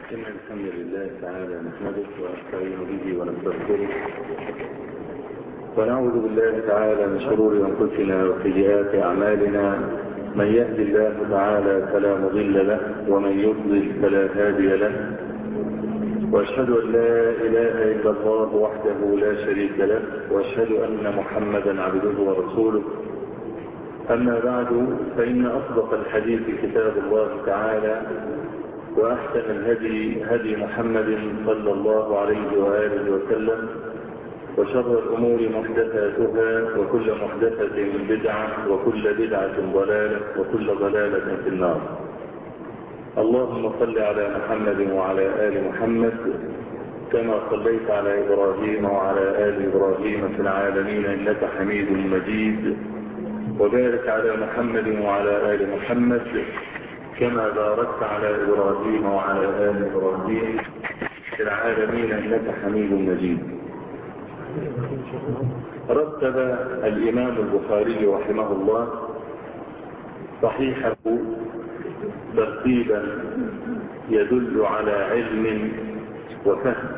إن الحمد لله تعالى نحمده ونستعين به ونستغفره ونعوذ بالله تعالى من شرور أنفسنا وسيئات أعمالنا. من يهد الله تعالى فلا مضل له ومن يضلل فلا هادي له، وأشهد أن لا إله إلا الله وحده لا شريك له، وأشهد أن محمدا عبده ورسوله. أما بعد، فإن أصدق الحديث كتاب الله تعالى، وأحسن الهدي هدي محمد صلى الله عليه وآله وسلم، وشر الأمور محدثاتها، وكل محدثة بدعة، وكل بدعة ضلالة، وكل ضلالة في النار. اللهم صل على محمد وعلى آل محمد كما صليت على إبراهيم وعلى آل إبراهيم في العالمين إنك حميد مجيد، وبارك على محمد وعلى آل محمد كما باركت على إبراهيم وعلى آل إبراهيم في العالمين إنك حميد مجيد. رتب الإمام البخاري رحمه الله صحيحه ترتيبا يدل على علم وفهم،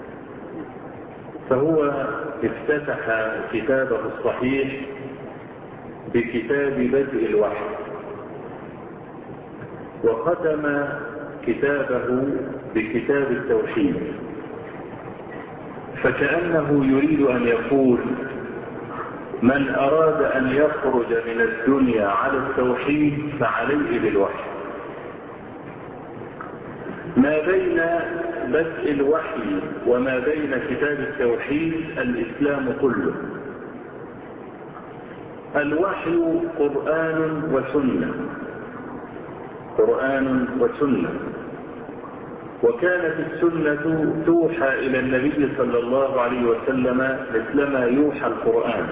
فهو افتتح كتابه الصحيح بكتاب بدء الوحي، وختم كتابه بكتاب التوحيد، فكأنه يريد أن يقول: من أراد أن يخرج من الدنيا على التوحيد فعليه بالوحي. ما بين بدء الوحي وما بين كتاب التوحيد الإسلام كله. الوحي قرآن وسنة، قرآن وسنة، وكانت السنة توحى إلى النبي صلى الله عليه وسلم مثلما يوحى القرآن،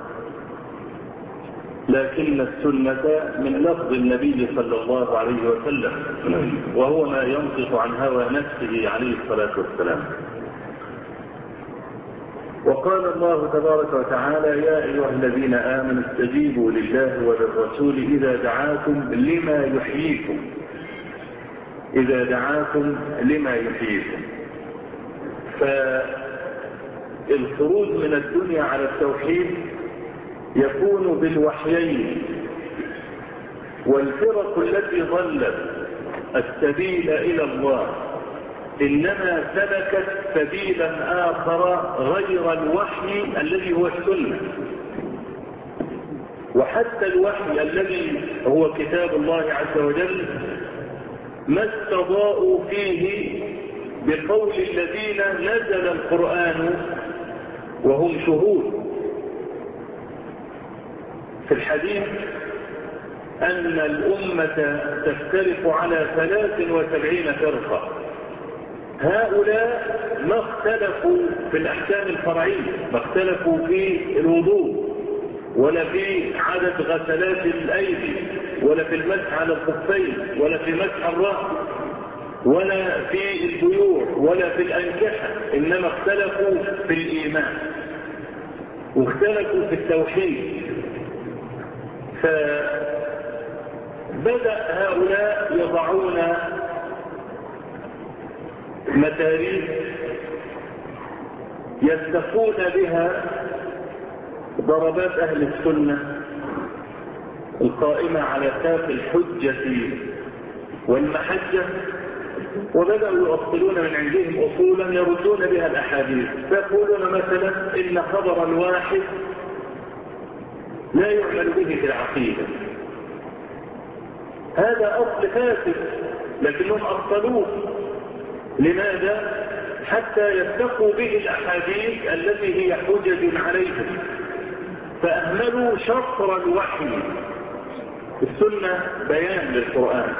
لكن السنة من لفظ النبي صلى الله عليه وسلم، وهو ما ينطق عن هوى نفسه عليه الصلاة والسلام. وقال الله تبارك وتعالى: يا أيها الذين آمنوا استجيبوا لله وللرسول إذا دعاكم لما يحييكم، إذا دعاكم لما يحييكم. فالخروج من الدنيا على التوحيد يكون بالوحيين، والفرق التي ضلت السبيل إلى الله إنما سلكت سبيلا آخر غير الوحي الذي هو السنة. وحتى الوحي الذي هو كتاب الله عز وجل ما استضاءوا فيه بقول الذين نزل القرآن وهم شهود. في الحديث أن الأمة تفترق على 73 فرقة، هؤلاء ما اختلفوا في الأحكام الفرعية، ما اختلفوا في الوضوء، ولا في عدد غسلات الأيدي، ولا في المسح على الخفين، ولا في مسح الرأس، ولا في البيوع، ولا في الأنكحة، إنما اختلفوا في الإيمان واختلفوا في التوحيد. فبدأ هؤلاء يضعون متاريخ يستقون بها ضربات أهل السنة القائمة على ساق الحجة والمحجة، وبدأوا يؤصلون من عندهم أصولا يردون بها الأحاديث. فيقولون مثلا إن خبر الواحد لا يعمل به في العقيدة، هذا أصل فاسد، لكنهم أصلوه. لماذا؟ حتى يتقوا به الأحاديث التي هي حجج عليهم، فأهملوا شطر الوحي. السنة بيان للقرآن،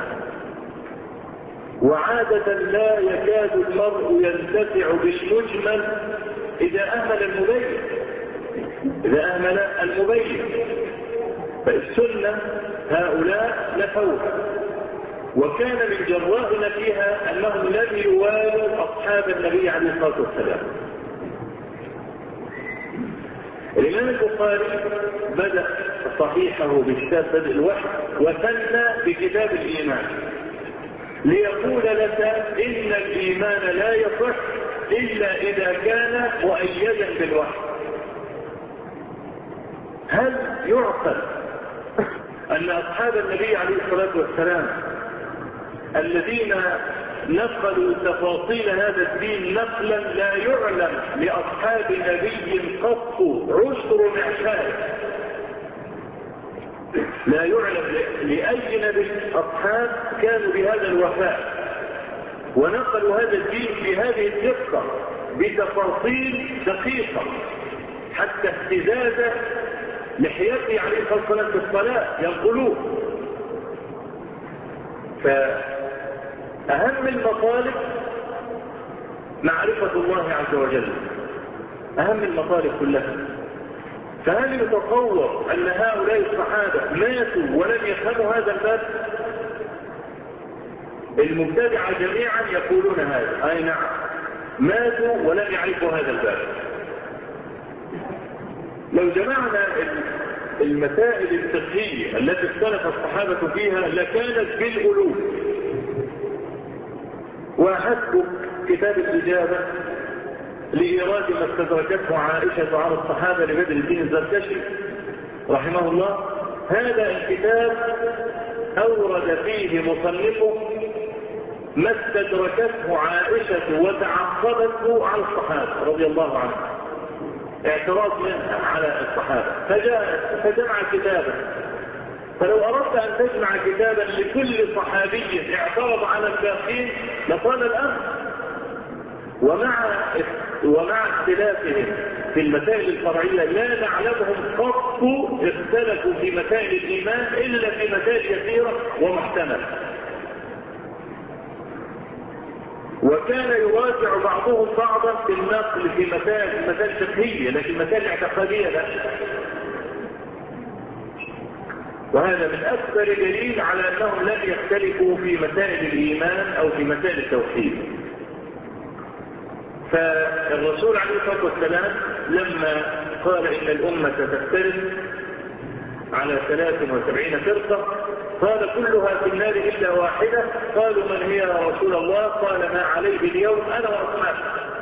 وعادة لا يكاد المرء ينتفع بالمجمل إذا أهمل المبين، إذا أهمل المبين. فالسنة هؤلاء نفوها، وكان من جرائنا فيها أنهم لم يوالوا أصحاب النبي عليه الصلاة والسلام. الإمام البخاري بدأ صحيحه بكتاب بدء الوحي، وثنى بكتاب الإيمان، ليقول لك إن الإيمان لا يصح إلا إذا كان مؤيدا بالوحي. هل يعقل أن أصحاب النبي عليه الصلاة والسلام الذين نقلوا تفاصيل هذا الدين نقلا لا يعلم لأصحاب نبي قط عشر معشار، لا يعلم لأي نبي أصحاب كانوا بهذا الوفاء ونقلوا هذا الدين بهذه الدقة بتفاصيل دقيقة حتى اهتزاز لحيته عليه الصلاة والسلام في الصلاة ينقلوه. فأهم المطالب معرفة الله عز وجل، أهم المطالب كلها. فهل يتصور أن هؤلاء الصحابة ماتوا ولم يفهموا هذا الباب؟ المبتدعة جميعا يقولون هذا، أي نعم ماتوا ولم يعرفوا هذا الباب. لو جمعنا المسائل الفقهية التي اختلف الصحابة فيها لكانت بالألوف، وحسب كتاب الإجابة لإيراد ما استدركته عائشة عن الصحابة لبدر الدين الزركشي رحمه الله، هذا الكتاب أورد فيه مصنفه ما استدركته عائشة وتعقبته على الصحابة رضي الله عنهم، اعتراض منها على الصحابة، فجمع كتابا. فلو أردت أن تجمع كتابا لكل صحابي اعترض على الباقين لطال الأمر. ومع اختلافهم في المسائل الفرعية لا نعلمهم قط اختلفوا في مسائل الإيمان إلا في مسائل يسيرة ومحتملة. وكان يراجع بعضهم بعضا في النقل في مسائل فقهية، لكن مسائل اعتقادية لا. وهذا من أكثر دليل على أنهم لم يختلفوا في مسائل الإيمان أو في مسائل التوحيد. فالرسول عليه الصلاة والسلام لما قال إن الأمة تفترق على 73 فرقة قال كلها في النار إلا واحدة. قالوا من هي يا رسول الله؟ قال ما عليه اليوم أنا وأصحابي.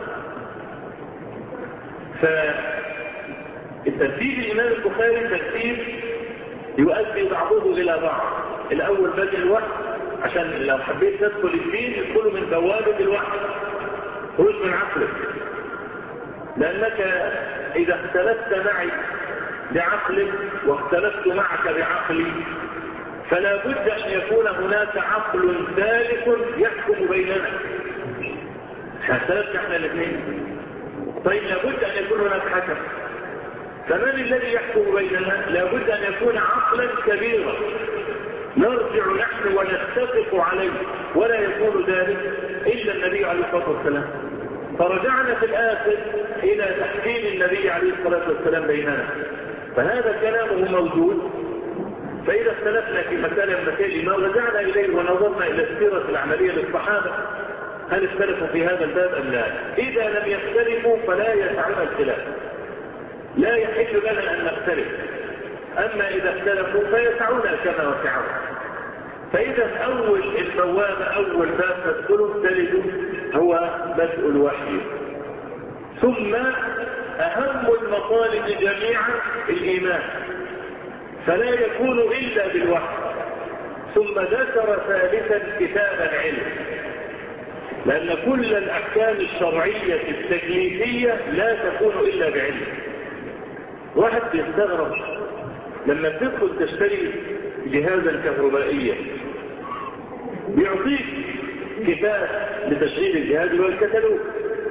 فالترتيب الإمام البخاري ترتيب يؤدي بعضه إلى بعض. الأول بدء الوحي، عشان لو حبيت تدخل الدين ادخله من بوابة الوحي، خرج من عقلك، لأنك إذا اختلفت معي بعقلك واختلفت معك بعقلي فلا بد أن يكون هناك عقل ثالث يحكم بيننا. اختلفت احنا الاثنين، طيب لابد أن يكون هناك حكم. فمن الذي يحكم بيننا؟ لابد أن يكون عقلا كبيرا نرجع نحن ونتفق عليه، ولا يكون ذلك إلا النبي عليه الصلاة والسلام. فرجعنا في الآخر إلى تحكيم النبي عليه الصلاة والسلام بيننا، فهذا كلامه موجود. فإذا اختلفنا في مسألة المسائل ما رجعنا إليه ونظرنا إلى السيرة العملية للصحابة، هل اختلفوا في هذا الباب أم لا؟ إذا لم يختلفوا فلا يسعنا الخلاف، لا يحل لنا أن نختلف. أما إذا اختلفوا فيسعونا كما وسعوا. فإذا أول البوابة أول باب تدخله تجد هو بدء الوحي. ثم أهم المطالب جميعا الإيمان، فلا يكون إلا بالوحي. ثم ذكر ثالثا كتاب العلم، لأن كل الأحكام الشرعية التكليفية لا تكون إلا بعلم. واحد يستغرب لما تدخل تشتري جهازا كهربائيا بيعطيك كتاب لتشغيل الجهاز والكتالوج،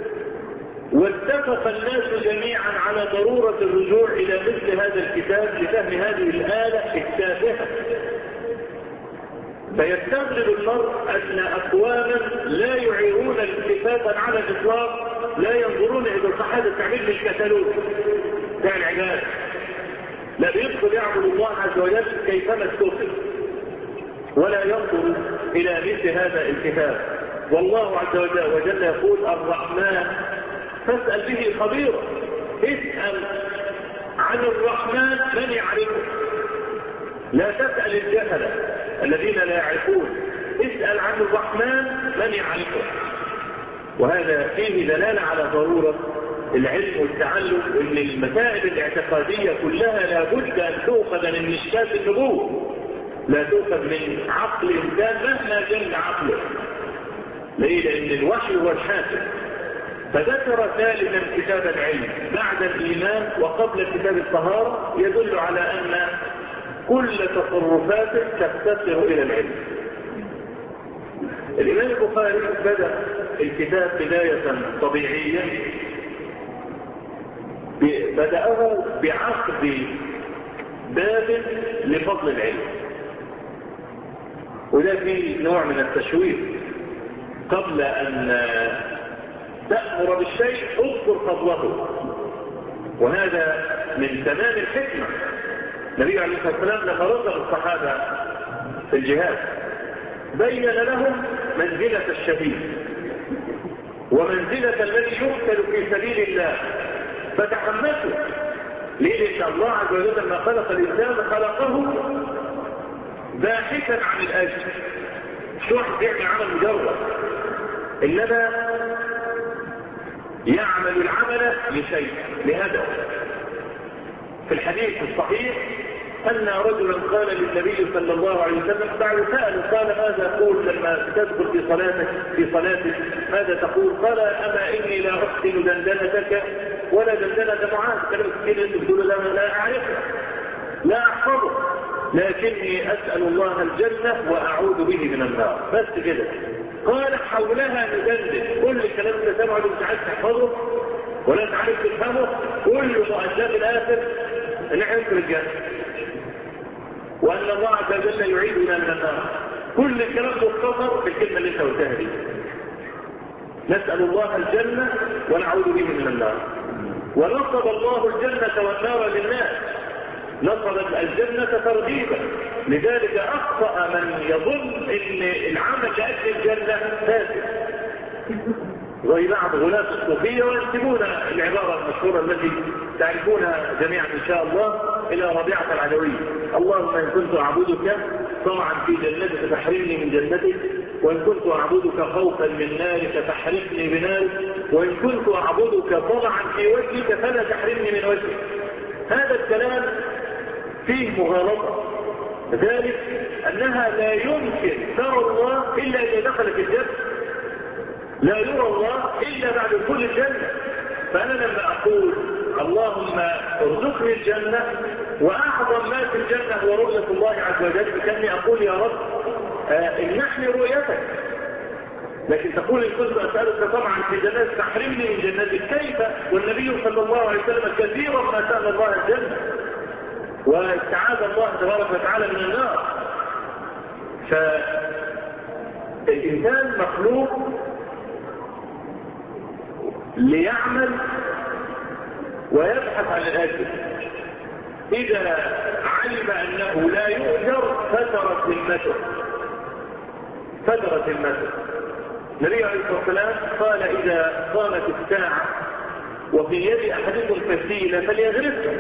واتفق الناس جميعا على ضرورة الرجوع إلى مثل هذا الكتاب لفهم هذه الآلة التافهة. فيستغرب المرء أن أقواما لا يعيرون التفاتا على الإطلاق لا ينظرون إلى صحة التعبير بالكتالوج بتاع العباد، لا بيدخل يعبد الله عز وجل كيفما استوفي، ولا ينظر إلى مثل هذا الكتاب. والله عز وجل يقول الرحمن فاسأل به خبيرا. اسأل عن الرحمن من يعرفه، لا تسأل الجهلة الذين لا يعرفون، اسأل عن الرحمن من يعرفه. وهذا فيه دلالة على ضرورة العلم والتعلم، وان المسائل الاعتقادية كلها لابد ان تؤخذ من مشكاة النبوة، لا تؤخذ من عقل الانسان مهما جل عقله. ليه؟ لان الوحي هو الحاكم. فذكر ثالثا كتاب العلم بعد الايمان وقبل كتاب الطهارة، يدل على ان كل تصرفاته تفتقر الى العلم. الامام البخاري بدأ الكتاب بداية طبيعية، بدأه بعقد باب لفضل العلم، وده فيه نوع من التشويق. قبل أن تأمر بالشيء اذكر فضله، وهذا من تمام الحكمة. النبي عليه الصلاة والسلام لما رغب الصحابة في الجهاد بين لهم منزلة الشهيد ومنزلة الذي يقتل في سبيل الله، فتحمسوا. ليه؟ لأن الله عز وجل لما خلق الإنسان خلقه باحثا عن الأجر، مش واحد بيعمل عمل مجرد، إنما يعمل العمل لشيء، لهدف. في الحديث الصحيح أن رجلا قال للنبي صلى الله عليه وسلم بعد سأل، قال ماذا تقول لما تدخل في صلاتك ماذا تقول؟ قال أما إني لا أحسن دندنتك ولا دندنة معاذ. كلمة كثير أنت بتقول لا أعرفها لا أحفظه، لكني أسأل الله الجنة وأعوذ به من النار، بس كده. قال حولها ندندن، كل كلام انت سمعه مش عارف تحفظه ولا تعرف تفهمه، كل مؤداه الآخر ان احنا ندخل الجنة وأن الله عز وجل يعيدنا من النار. كل الكلام مختصر في الكلمة اللي انت قلتها دي، نسأل الله الجنة ونعوذ به من النار. ونصب الله الجنة والنار للناس، نصب الجنة ترغيبا، لذلك أخطأ من يظن ان العمل لأجل الجنة فاسد، زي بعض غلاة الصوفية وينسبون العبارة المشهورة التي تعرفونها جميعا إن شاء الله إلى ربيعة العدوية: اللهم إن كنت أعبدك طمعا في جنتك فاحرمني من جنتك، وإن كنت أعبدك خوفا من نارك فاحرمني بنارك، وإن كنت أعبدك طمعا في وجهك فلا تحرمني من وجهك. هذا الكلام فيه مغالطة، ذلك أنها لا يمكن ترى الله إلا إذا دخلت الجنة، لا يرى الله إلا بعد دخول الجنة. فأنا لما أقول اللهم ارزقني الجنة، وأعظم ما في الجنة هو رؤية الله عز وجل، كأني أقول يا رب امنحني رؤيتك. لكن تقول إن كنت أسألك طبعا في جنتك فاحرمني من جنتك، كيف والنبي صلى الله عليه وسلم كثيرا ما سأل الله الجنة واستعاذ الله تبارك وتعالى من النار. فالإنسان مخلوق ليعمل ويبحث عن الأجر. إذا علم أنه لا يؤجر فترت همته. النبي عليه الصلاة والسلام قال: إذا قامت الساعة وفي يد أحدكم فسيلة فليغرسها.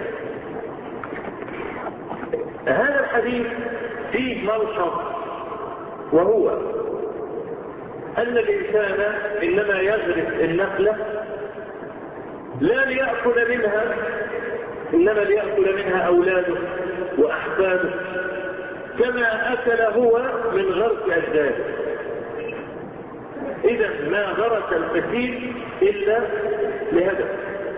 هذا الحديث فيه ملحظ، وهو أن الإنسان إنما يغرس النخلة لا ليأكل منها، إنما ليأكل منها أولاده وأحفاده، كما أكل هو من غرس أجداده. إذا ما غرس الفسيل إلا لهدف.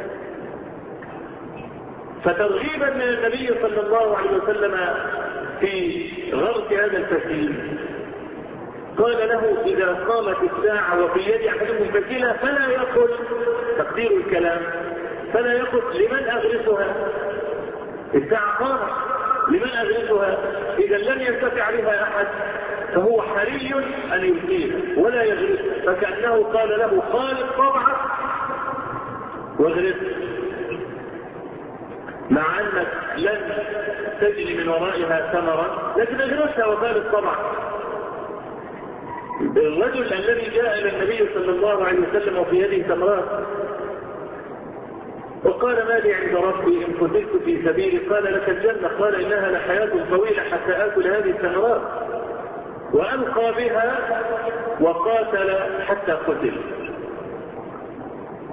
فترغيبا من النبي صلى الله عليه وسلم في غرس هذا الفسيل قال له: إذا قامت الساعة وفي يد أحدكم فسيلة فلا يقل، تقدير الكلام، فلا يقل لمن أغرسها؟ الساعة قامت، لمن أغرسها؟ إذا لم ينتفع بها أحد فهو حري أن يلقيها ولا يغرسها، فكأنه قال له: خالق طبعا واغرسها، مع أنك لن تجري من ورائها ثمرا، لكن اغرسها وخالق طبعا. الرجل الذي جاء إلى النبي صلى الله عليه وسلم وفي يده تمرات وقال: ما لي عند ربي إن قتلت في سبيلي؟ قال: لك الجنة. قال: إنها لحياة طويلة حتى آكل هذه التمرات. وألقى بها وقاتل حتى قتل.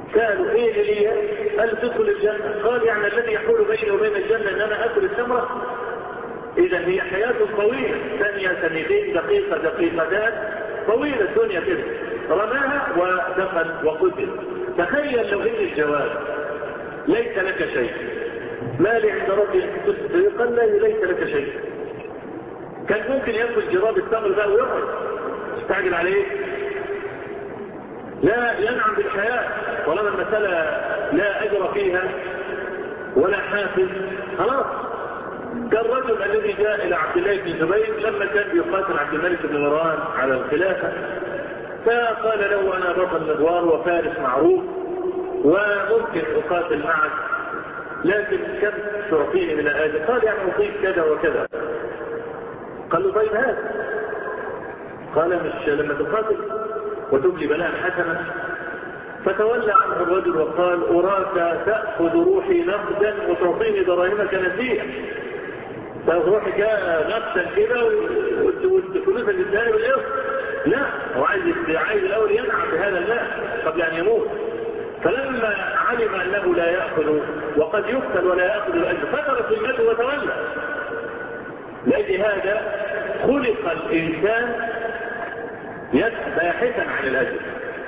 سألوا ايه اللي هي؟ قال تدخل الجنة. قال يعني الذي يحول بيني وبين الجنة ان انا اكل الثمرة؟ اذا هي حياة طويلة، ثانية ثانيتين دقيقة دقيقتان، طويلة الدنيا كده. رماها ودخل وقتل. تخيل لو ان الجواب ليس لك شيء، ما لي عند ربي قال لا ليس لك شيء، كان ممكن ياكل جراب التمر ده ويقعد استعجل عليه؟ لا، ينعم بالحياة طالما المسألة لا أجر فيها ولا حافز، خلاص. كالرجل الذي جاء إلى عبد الله بن زبير لما كان بيقاتل عبد الملك بن مروان على الخلافة، فقال له أنا بطل مغوار وفارس معروف وممكن أقاتل معك، لكن كم تعطيني من الآجر؟ قال يعني أعطيك كذا وكذا. قال له طيب هذا. قال مش لما تقاتل وتبلي بلاء حسنا؟ فتولى عنه الرجل وقال أراك تأخذ روحي نقدا وتعطيني دراهمك نسيئة. تأخذ روحي نقدا كده والفلوس اللي اداني بالقسط؟ لا، هو عايز الأول ينعم بهذا المال قبل أن يموت. فلما علم أنه لا يأخذ وقد يقتل ولا يأخذ الأجر فترك المال وتولى. لأجل هذا خلق الإنسان باحثا عن الأجر.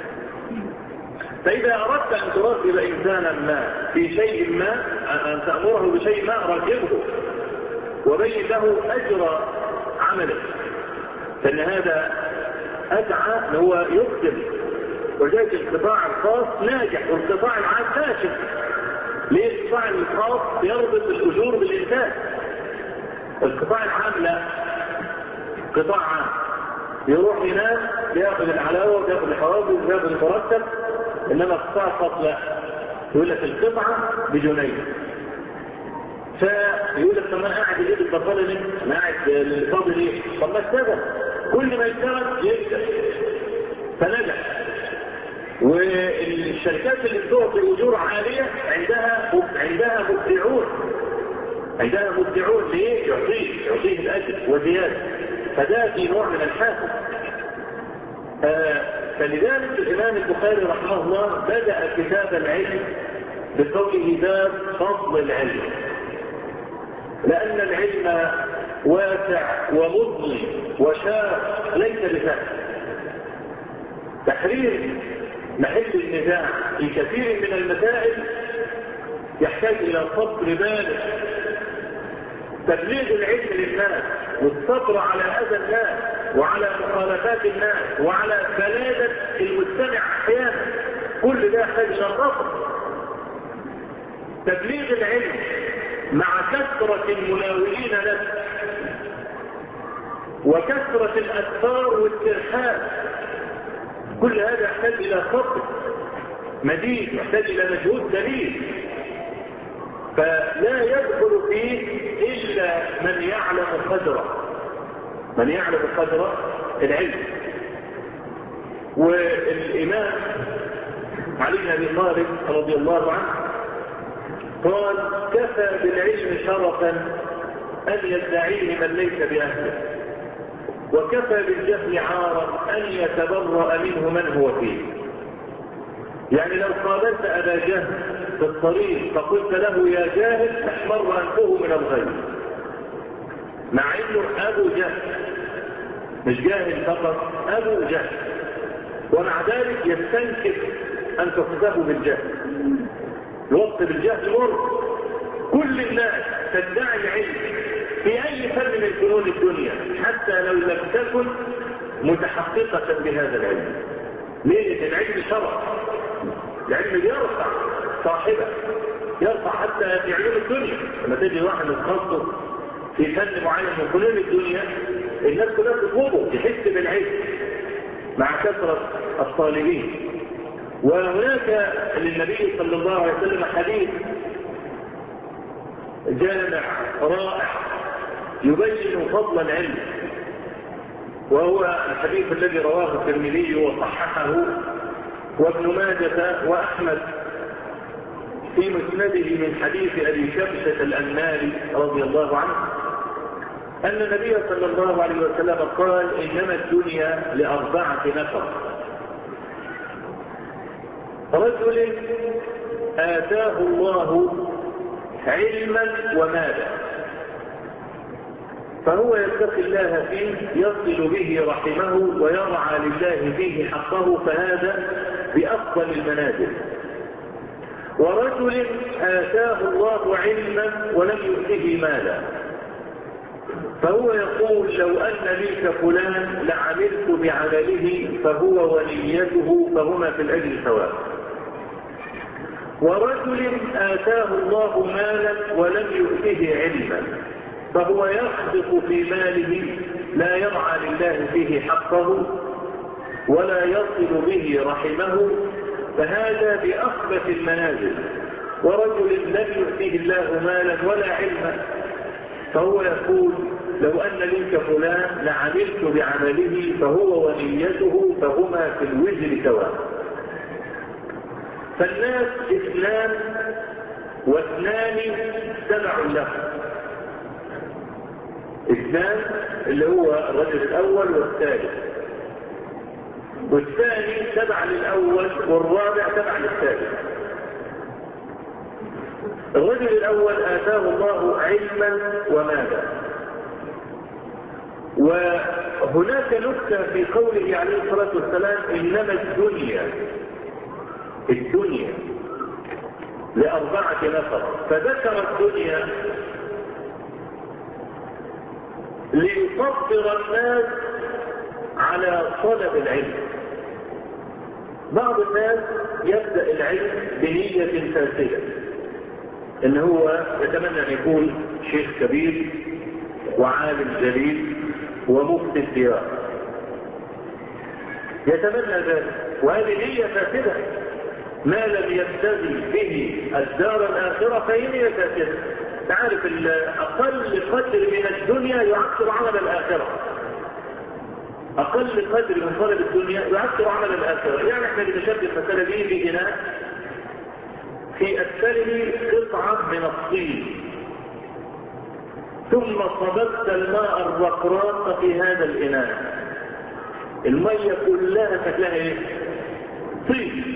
فإذا أردت أن ترغب إنسانا ما في شيء ما، أن تأمره بشيء ما، رغبه وبين له أجر عمله، فإن هذا أدعى أن هو يقدم. وجاءت القطاع الخاص ناجح والقطاع العام فاشل. ليه؟ القطاع الخاص يربط الأجور بالإنتاج، القطاع العام لا. قطاع عام يروح ينام ياخذ العلاوه وياخذ الحوافز وياخذ المرتب، انما القطاع الخاص لا، يقول لك القطعه بجنيه. فيقول لك طب انا قاعد الايد البطاله ليه؟ انا قاعد الفاضي ليه؟ طب ما اشتغل، كل ما يشتغل يكسب. فنجح. والشركات اللي بتعطي اجور عاليه عندها مبدعون ليه؟ يعطيه الاجر وزياده. فده في نوع من الحافز. فلذلك الإمام البخاري رحمه الله بدأ كتاب العلم بقوله باب فضل العلم، لأن العلم واسع ومضني وشاق ليس بسهل. تحرير محل النزاع في كثير من المسائل يحتاج إلى صبر بالغ. تبليغ العلم للناس والصبر على أذى الناس وعلى مخالفات الناس وعلى بلادة المجتمع أحيانا، كل ده يحتاج إلى صبر. تبليغ العلم مع كثرة المناولين له وكثرة الأسفار والترحال، كل هذا يحتاج إلى صبر مديد، يحتاج إلى مجهود دليل. فلا يدخل فيه إلا من يعلم قدره، العلم. والإمام علي بن أبي طالب رضي الله عنه قال كفى بالعلم شرفا أن يدعيه من ليس بأهله، وكفى بالجهل عارا أن يتبرأ منه من هو فيه. يعني لو قابلت أبا جهل في الطريق فقلت له يا جاهل احمر أنفه من الغيظ، مع انه ابو جهل، مش جاهل فقط، ابو جهل، ومع ذلك يستنكف ان تصفه بالجهل. الوصف بالجهل مر. كل الناس تدعي العلم في اي فن من فنون الدنيا حتى لو لم تكن متحققه بهذا العلم. ليه؟ العلم شرف، العلم يرفع صاحبه، يرفع حتى في علوم الدنيا. لما تجي واحد متخصص في فن معين من فنون الدنيا الناس كلها تطلبه، يحس بالعلم مع كثرة الطالبين. وهناك للنبي صلى الله عليه وسلم حديث جامع رائع يبين فضل العلم، وهو الحديث الذي رواه الترمذي وصححه وابن ماجه وأحمد في مسنده من حديث أبي كبشة الأنماري رضي الله عنه أن النبي صلى الله عليه وسلم قال إنما الدنيا لأربعة نفر: رجل آتاه الله علما ومالا فهو يتقي الله فيه يصل به رحمه ويرعى لله فيه حقه، فهذا بأفضل المنازل. ورجل آتاه الله علما ولم يؤته مالا فهو يقول لو أن لي كفلان لعملت بعمله فهو وليته فهما في الأجر سواء. ورجل آتاه الله مالا ولم يؤته علما فهو يخبط في ماله لا يرعى لله فيه حقه ولا يصل به رحمه، فهذا بأخبث المنازل. ورجل لم يؤته الله مالا ولا علما فهو يقول لو أن لي كفلان لعملت بعمله فهو وليته فهما في الوزر سواء. فالناس اثنان واثنان تبع له. اثنان اللي هو الرجل الأول والثالث، والثاني تبع للأول والرابع تبع للثالث. الرجل الأول آتاه الله علما ومالا. وهناك نكتة في قوله عليه الصلاة والسلام إنما الدنيا لأربعة نفر، فذكر الدنيا ليصبر الناس على طلب العلم. بعض الناس يبدأ العلم بنية فاسدة، إن هو يتمنى أن يكون شيخ كبير وعالم جليل ومفتي الديار، يتمنى ذلك، وهذه نية فاسدة. ما لم يبتغي به الدار الآخرة فهي نية فاسدة. تعرف أقل قدر من الدنيا يعكر عمل الآخرة. أقل قدر من طلب الدنيا يعكر عمل الآخرة. يعني احنا بنشبه المسألة دي بإناء في أسفله قطعة من الطين، ثم صببت الماء الرقراق في هذا الإناء، المية كلها شكلها ايه؟ طين،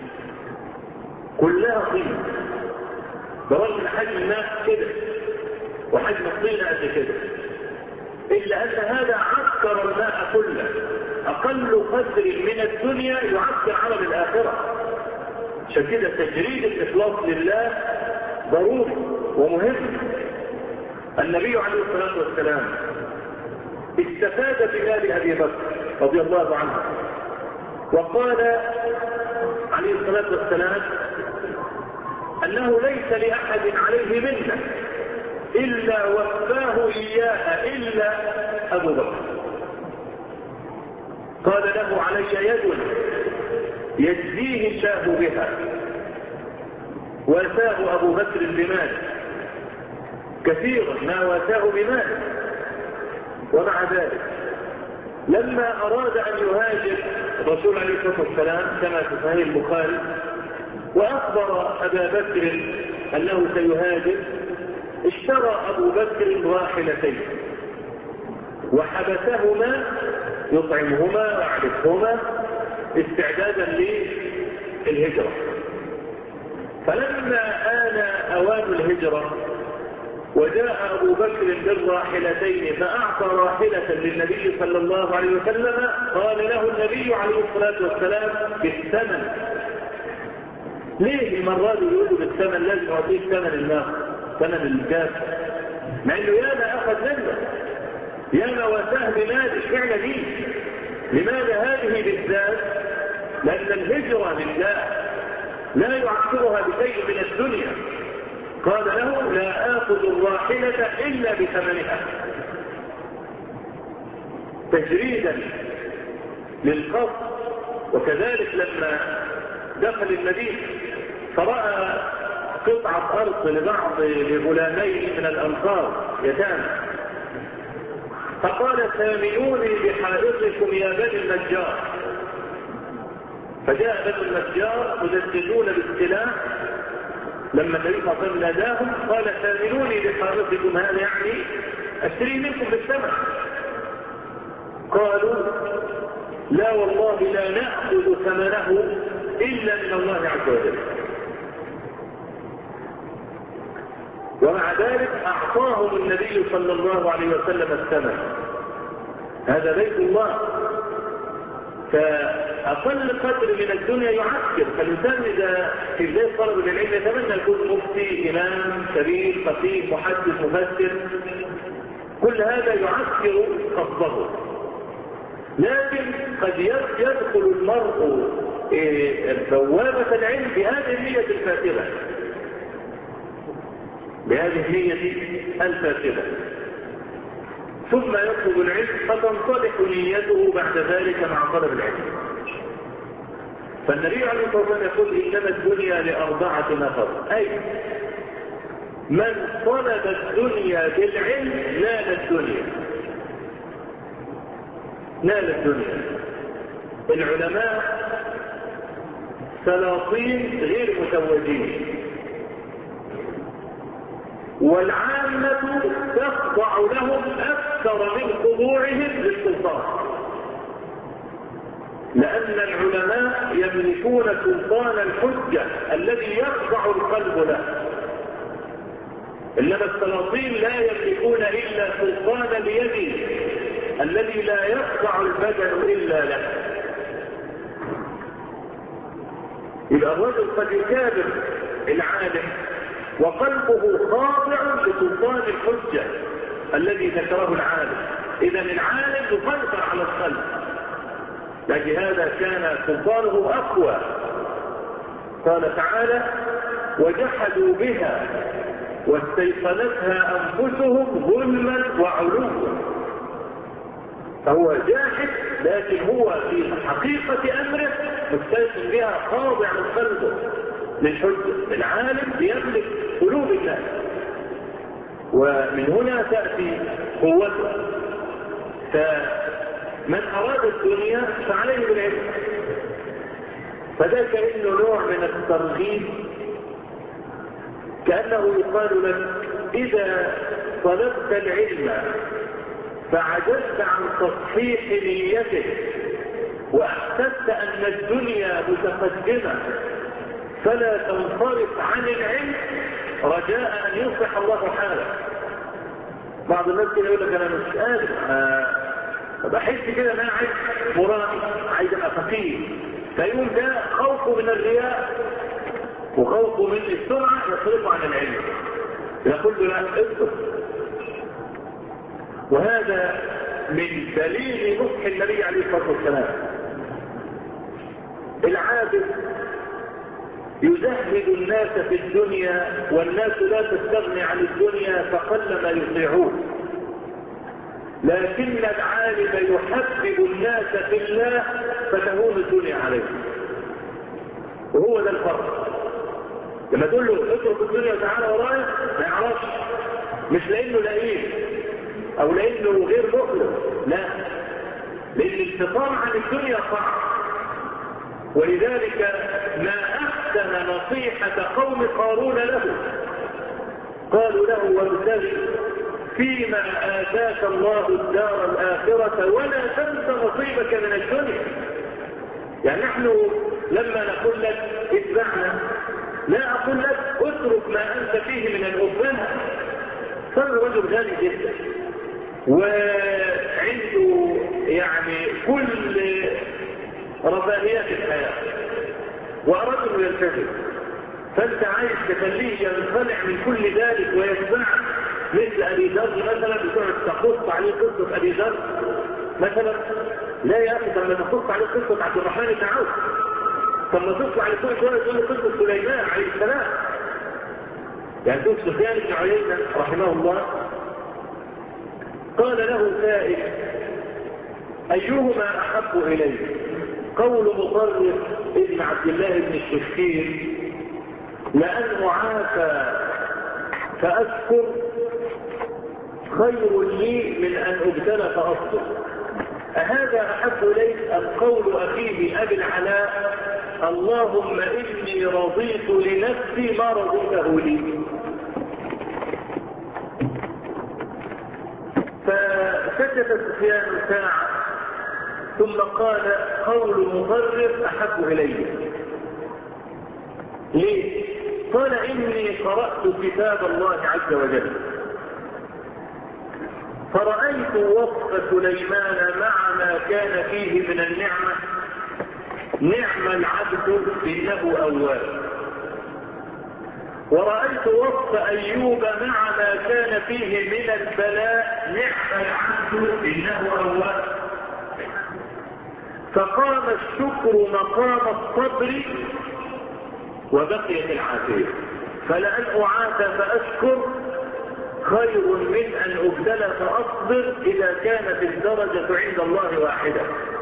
كلها طين، برغم من حجم الماء كده وحجم الطين قد كده، إلا أن هذا عكر الماء كله. أقل قدر من الدنيا يعكر عمل الآخرة. عشان كده تجريد الإخلاص لله ضروري ومهم. النبي عليه الصلاة والسلام استفاد بمال أبي بكر رضي الله عنه، وقال عليه الصلاة والسلام أنه ليس لأحد عليه منه إلا وفاه إياها إلا أبو بكر. قال له علي يد يجزيه الله بها، واساه أبو بكر بماله كثيرا ما واساه بماله. ومع ذلك لما أراد أن يهاجر الرسول عليه الصلاة والسلام كما في صحيح البخاري وأخبر أبا بكر أنه سيهاجر، اشترى أبو بكر راحلتين وحبسهما يطعمهما ويعرفهما استعدادا للهجرة. فلما آن أوان الهجرة وجاء أبو بكر بالراحلتين فأعطى راحلة للنبي صلى الله عليه وسلم، قال له النبي عليه الصلاة والسلام بالثمن. ليه المرة دي يقولوا بالثمن؟ لازم يعطيه ثمن الناقة، ثمن الكافة، مع انه ياما اخذ منه، ياما واساه بمال. اشمعنى دي؟ لماذا هذه بالذات؟ لأن الهجرة لله لا يعكرها بشيء من الدنيا. قال له لا آخذ الراحلة إلا بثمنها، تجريدا للقصد. وكذلك لما دخل المدينة فرأى قطعة أرض لبعض غلامين من الأنصار يتامى، فقال ثامنوني بحائطكم يا بني النجار. فجاء بني النجار مدججون بالسلاح، لما النبي صلى الله عليه وسلم ناداهم قال ثامنوني بحائطكم، هذا يعني اشتري منكم بالثمن. قالوا لا والله لا نأخذ ثمنه إلا من الله عز وجل. ومع ذلك أعطاهم النبي صلى الله عليه وسلم الثمن. هذا بيت الله، فأقل قدر من الدنيا يعكر. فالإنسان إذا في بداية طلب العلم يتمنى يكون مفتي، إمام كبير، فقيه، محدث، مفسر، كل هذا يعكر قصده. لكن قد يدخل المرء بوابة العلم بهذه النية الفاسدة، بهذه النية الفاسدة، ثم يطلب العلم فتنصلح نيته بعد ذلك مع طلب العلم. فالنبي عليه الصلاة والسلام يقول إنما الدنيا لأربعة نفر، أي من طلب الدنيا بالعلم نال الدنيا. نال الدنيا. العلماء سلاطين غير متوجين، والعامة تخضع لهم أكثر من خضوعهم للسلطان، لأن العلماء يملكون سلطان الحجة الذي يخضع القلب له، إنما السلاطين لا يملكون إلا سلطان اليد الذي لا يخضع البدن إلا له. يبقى الرجل قد يكابر العالم وقلبه خاضع لسلطان الحجة الذي ذكره العالم. إذا العالم يسيطر على القلب، لكن هذا كان سلطانه أقوى. قال تعالى وجحدوا بها واستيقنتها أنفسهم ظلما وعلوا. فهو جاحد، لكن هو في حقيقة أمره مستيقن بها، خاضع من قلبه للحجة. العالم يملك قلوب الناس، ومن هنا تأتي قوته. فمن أراد الدنيا فعليه بالعلم. فده كأنه نوع من الترغيب، كأنه يقال لك إذا طلبت العلم فعجزت عن تصحيح نيتك وأحسست أن الدنيا متقدمة فلا تنصرف عن العلم رجاء أن يصلح الله حالك. بعض الناس كده يقول لك أنا مش قادر، بحس كده أن أنا عايز مرائي، عايز أبقى فقيه، فيقوم ده خوفه من الرياء وخوفه من السرعة يصرفه عن العلم. يقول له لا اصبر. وهذا من دليل نصح النبي عليه الصلاة والسلام. العابد يزهد الناس في الدنيا والناس لا تستغني عن الدنيا فقل ما يطيعون، لكن العالم يحبب الناس في الله فتهون الدنيا عليه. وهو ده الفرق. لما تقول له اترك الدنيا وتعالى ورايا ما يعرفش، مش لانه لئيم او لانه غير مخلص، لا، لان الانفصال عن الدنيا صعب. ولذلك ما احسن نصيحة قوم قارون له، قالوا له وابتغ فيما آتاك الله الدار الآخرة ولا تنس نصيبك من الدنيا. يعني نحن لما نقول لك اتبعنا لا أقول لك اترك ما أنت فيه من الأبناء. صار رجل غني جدا وعنده يعني كل رفاهيات الحياة وأراد أن يلتزم، فأنت عايز تخليه ينخلع من كل ذلك ويتبعك مثل أبي ذر مثلا، بتقعد تقص عليه قصة أبي ذر مثلا. لا يا أخي، لما تقص عليه قصة عبد الرحمن بن عوف، ثم تطلع على كل شوية تقول قصة سليمان عليه السلام. يعني شوف سفيان بن عيينة رحمه الله قال له سائل أيهما أحب إليه؟ قول مطرف ابن عبد الله بن الشخير لأن أعافى فأشكر خير لي من أن أبتلى فأصبر. أهذا أحب إليك أم قول أخيه أبي العلاء اللهم إني رضيت لنفسي ما رضيته لي؟ فسكت سفيان ساعة ثم قال قول مطرف أحب إلي. ليه؟ قال إني قرأت كتاب الله عز وجل فرأيت وصف سليمان مع ما كان فيه من النعمة، نعم العبد إنه أواب. ورأيت وصف أيوب مع ما كان فيه من البلاء، نعم العبد إنه أواب. فقام الشكر مقام الصبر وبقيت العافية. فلأن أعافى فأشكر خير من أن أبتلى فأصبر إذا كانت الدرجة عند الله واحدة.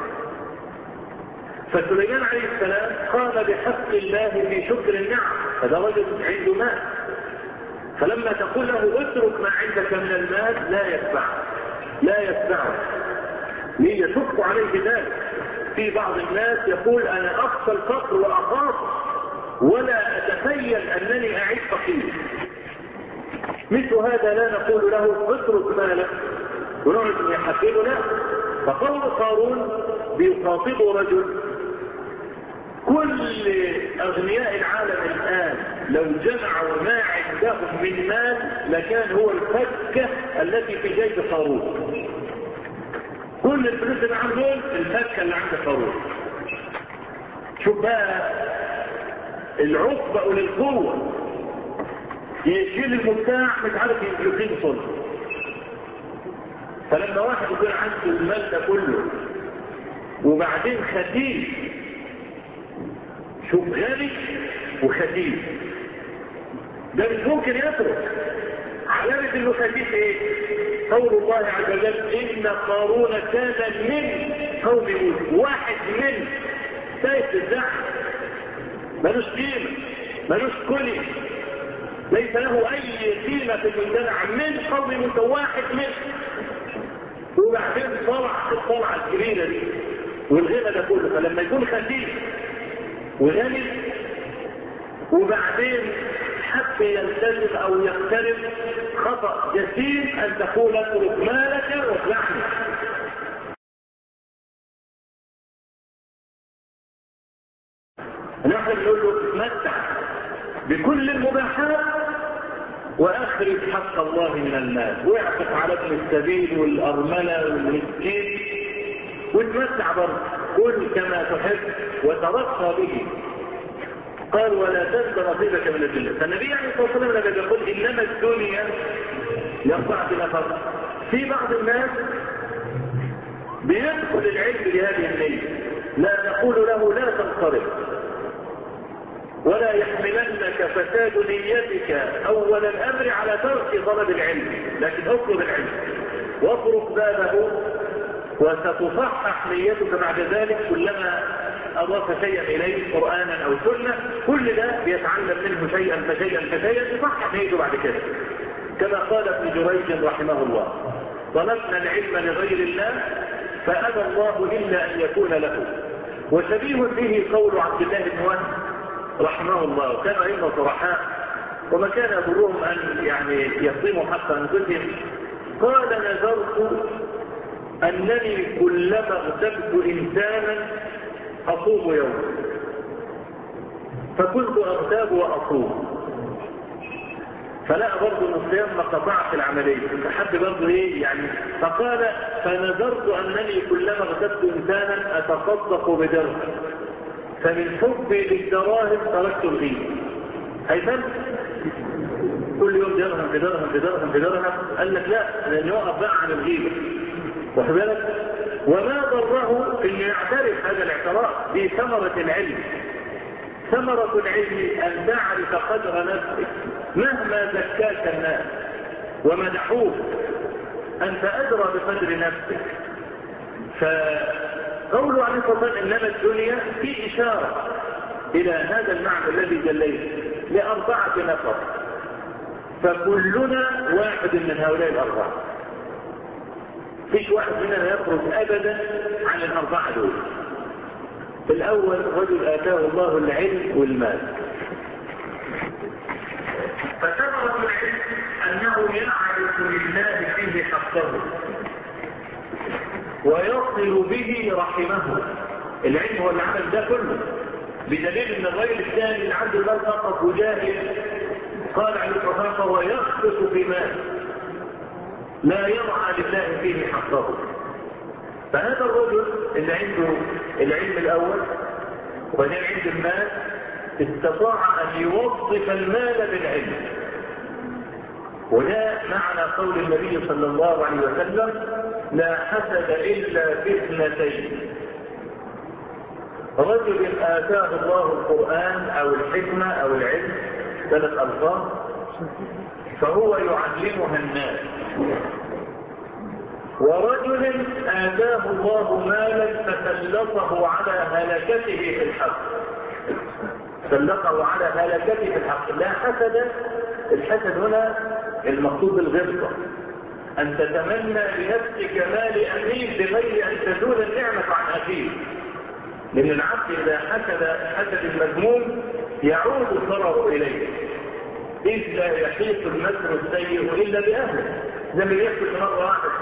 فسليمان عليه السلام قام بحق الله في شكر النعم، فدرجة عنده مال، فلما تقول له اترك ما عندك من المال لا يتبعه ليشق عليه ذلك. في بعض الناس يقول أنا أخشى الفقر وأخاف ولا أتخيل أنني أعيش فقير، مثل هذا لا نقول له اترك مالك ونقعد يحفله، لا. فقول قارون بيخاطبه رجل كل أغنياء العالم الآن لو جمعوا ما عندهم من مال لكان هو الفكة التي في جيب قارون. كل الفلوس اللي عندهم الفكة اللي عند قارون. شوف بقى العقبة للقوة، يشيل المفتاح مش عارف يقيم صلح. فلما واحد يكون عنده المال ده كله وبعدين ختيل، شوف غني وختيل، ده مش ممكن يترك. علامة انه ختيل ايه؟ قول الله عز وجل ان قارون كان من قوم موسى، واحد من سيف الزحف، ملوش قيمة ملوش كلي، ليس له اي قيمة في المجتمع، من قوم موسى، واحد من. وبعدين طلع الطلعة الكبيرة دي والغنى ده كله. فلما يكون ختيل وغني وبعدين حتى يلتزم او يقترب، خطأ جسيم ان تقول اترك مالك واتبعني. نحن نقول له تمتع بكل المباحات واخرج حق الله من المال، واعطف على ابن السبيل والارمله والمسكين وتمتع برضه، كل كما تحب وترقى به. قال ولا تنس نصيبك من الدنيا. فالنبي عليه الصلاه والسلام لما يقول انما الدنيا يرفع بنفر، في بعض الناس بيدخل العلم بهذه النية، لا نقول له لا تنصرف ولا يحملنك فساد نيتك اول الامر على ترك طلب العلم، لكن اطلب العلم واطرق بابه وستصحح نيتك بعد ذلك كلما اضاف شيئا اليه قرانا او سنه. كل ده بيتعلم منه شيئا فشيئا يصحح نيته بعد كده. كما قال ابن جريج رحمه الله طلبنا العلم لغير الله فابى الله الا ان يكون له. وشبيه به قول عبد الله بن وهب رحمه الله، كانوا أئمة صرحاء وما كان يضرهم أن يقيموا حق أنفسهم. قال نذرت أنني كلما اغتبت إنسانا أصوم يوم، فكنت أغتاب وأصوم، فلا برضو الصيام ما قطعت العملية، فحد برضو فقال فنذرت أنني كلما اغتبت إنسانا أتصدق بدرهم، فمن حبي للدراهم تركت الغيبة. هيفهم كل يوم درهم بدرهم. قال لك لا، لأن يوقف بقى عن الغيبة. واخد بالك؟ وما ضره انه يعترف هذا الاعتراف. دي ثمرة العلم. ثمرة العلم ان تعرف قدر نفسك مهما زكاك الناس ومدحوك، انت ادرى بقدر نفسك. فقوله عليه الصلاة والسلام انما الدنيا في اشارة الى هذا المعنى الذي جليت لأربعة نفر، فكلنا واحد من هؤلاء الأربعة. فيش واحد مننا يخرج أبدا عن الأربعة دول. الأول رجل آتاه الله العلم والمال، فثمرة العلم أنه يعرف لله فيه حقه ويصل به رحمه. العلم هو العمل ده كله، بدليل ان الرجل الثاني اللي عنده المال فقط وجاهل قال عليه الصلاه والسلام فهو يخلص في مال لا يرعى لله فيه حقه. فهذا الرجل اللي عنده العلم الاول وبعدين عنده المال استطاع ان يوظف المال بالعلم. وده معنى قول النبي صلى الله عليه وسلم لا حسد الا في اثنتين: رجل آتاه الله القرآن أو الحكمة أو العلم 3 ألفاظ فهو يعلمها الناس، ورجل آتاه الله مالا فسلطه على هلكته في الحق. سلطه على هلكته في الحق. لا حسد. الحسد هنا المقصود بالغبطة، أن تتمنى لنفسك مال أخيك بغير أن تزول النعمة عن أخيك. لأن العبد إذا حسد المذموم يعود الضرر إليه، إذ لا يحيط المكر السيء إلا بأهله. زي ما يحصل مرة واحد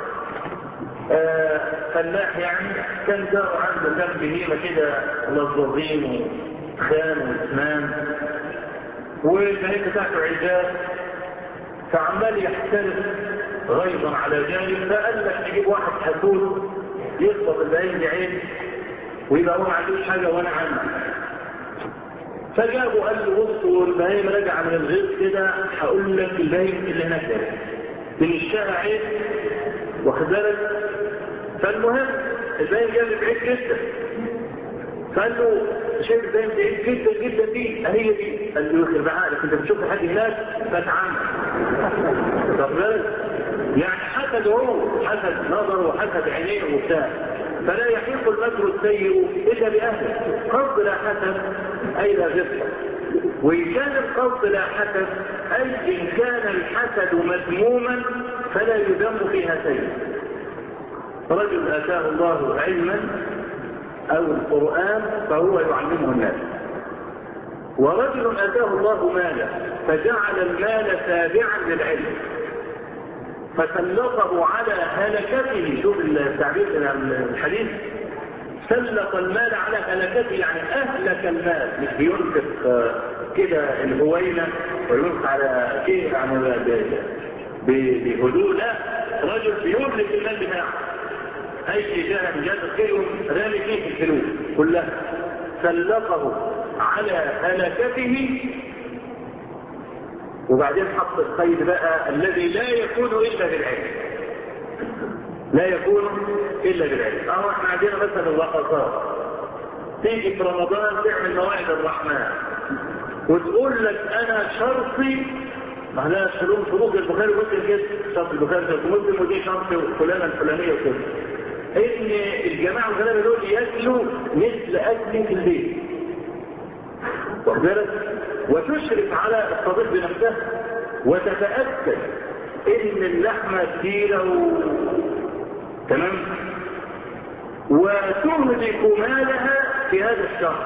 فلاح يعني كان جار عنده كان بهيمة كده للظظيم وخان واسنان والبهيمة بتاعته عجاب، فعمال يحترس غيظا على جانب، فقال لك نجيب واحد حسود يخبط البهيمة دي عين ويبقى هو ما عندوش حاجة وانا عندي. فجابوا قال له بص والبهيمة رجع من الغيظ كده هقول لك البهيمة اللي هناك ده من الشارع عين واخد بالك. فالمهم البهيمة جاب بعيد جدا، فقال له شايف البهيمة بعيد جدا جدا دي هي دي. قال له يخرب عقلك انت بتشوف حد هناك فتعامل. واخد بالك يعني حسد هو حسد نظره وحسد عينيه وبتاع. فلا يحيق المكر السيء إلا بأهله. قصد لا حسد أي لا غفلة. وإن كان القصد لا حسد أي إن كان الحسد مذموما فلا يذم فيها سيء. رجل آتاه الله علما أو القرآن فهو يعلمه الناس، ورجل آتاه الله مالا فجعل المال تابعا للعلم فسلطه على هلكته. شوف التعبير من الحديث، سلط المال على هلكته يعني أهلك المال، مش بينفق كده الهوينة وينفق على شيء يعني بهدوء، لا، رجل بيملك المال بتاعه أي جهة من جهة الخير رامي فيه الفلوس كلها، سلطه على هلكته. وبعدين حط القيد بقى الذي لا يكون إلا بالعلم. لا يكون إلا بالعلم. احنا عندنا مثلا الرقصات تيجي في رمضان تعمل موائد الرحمن وتقول لك أنا شرطي معناها شروط البخاري ومسلم كده، شرط البخاري ومسلم ودي شرط فلانة الفلانية وكده، إن الجماعة الغلابة دول يأكلوا مثل أكل في البيت وتشرف على الطبيب بنفسها وتتأكد إن اللحمة كثيرة تمام وتهلك مالها في هذا الشهر.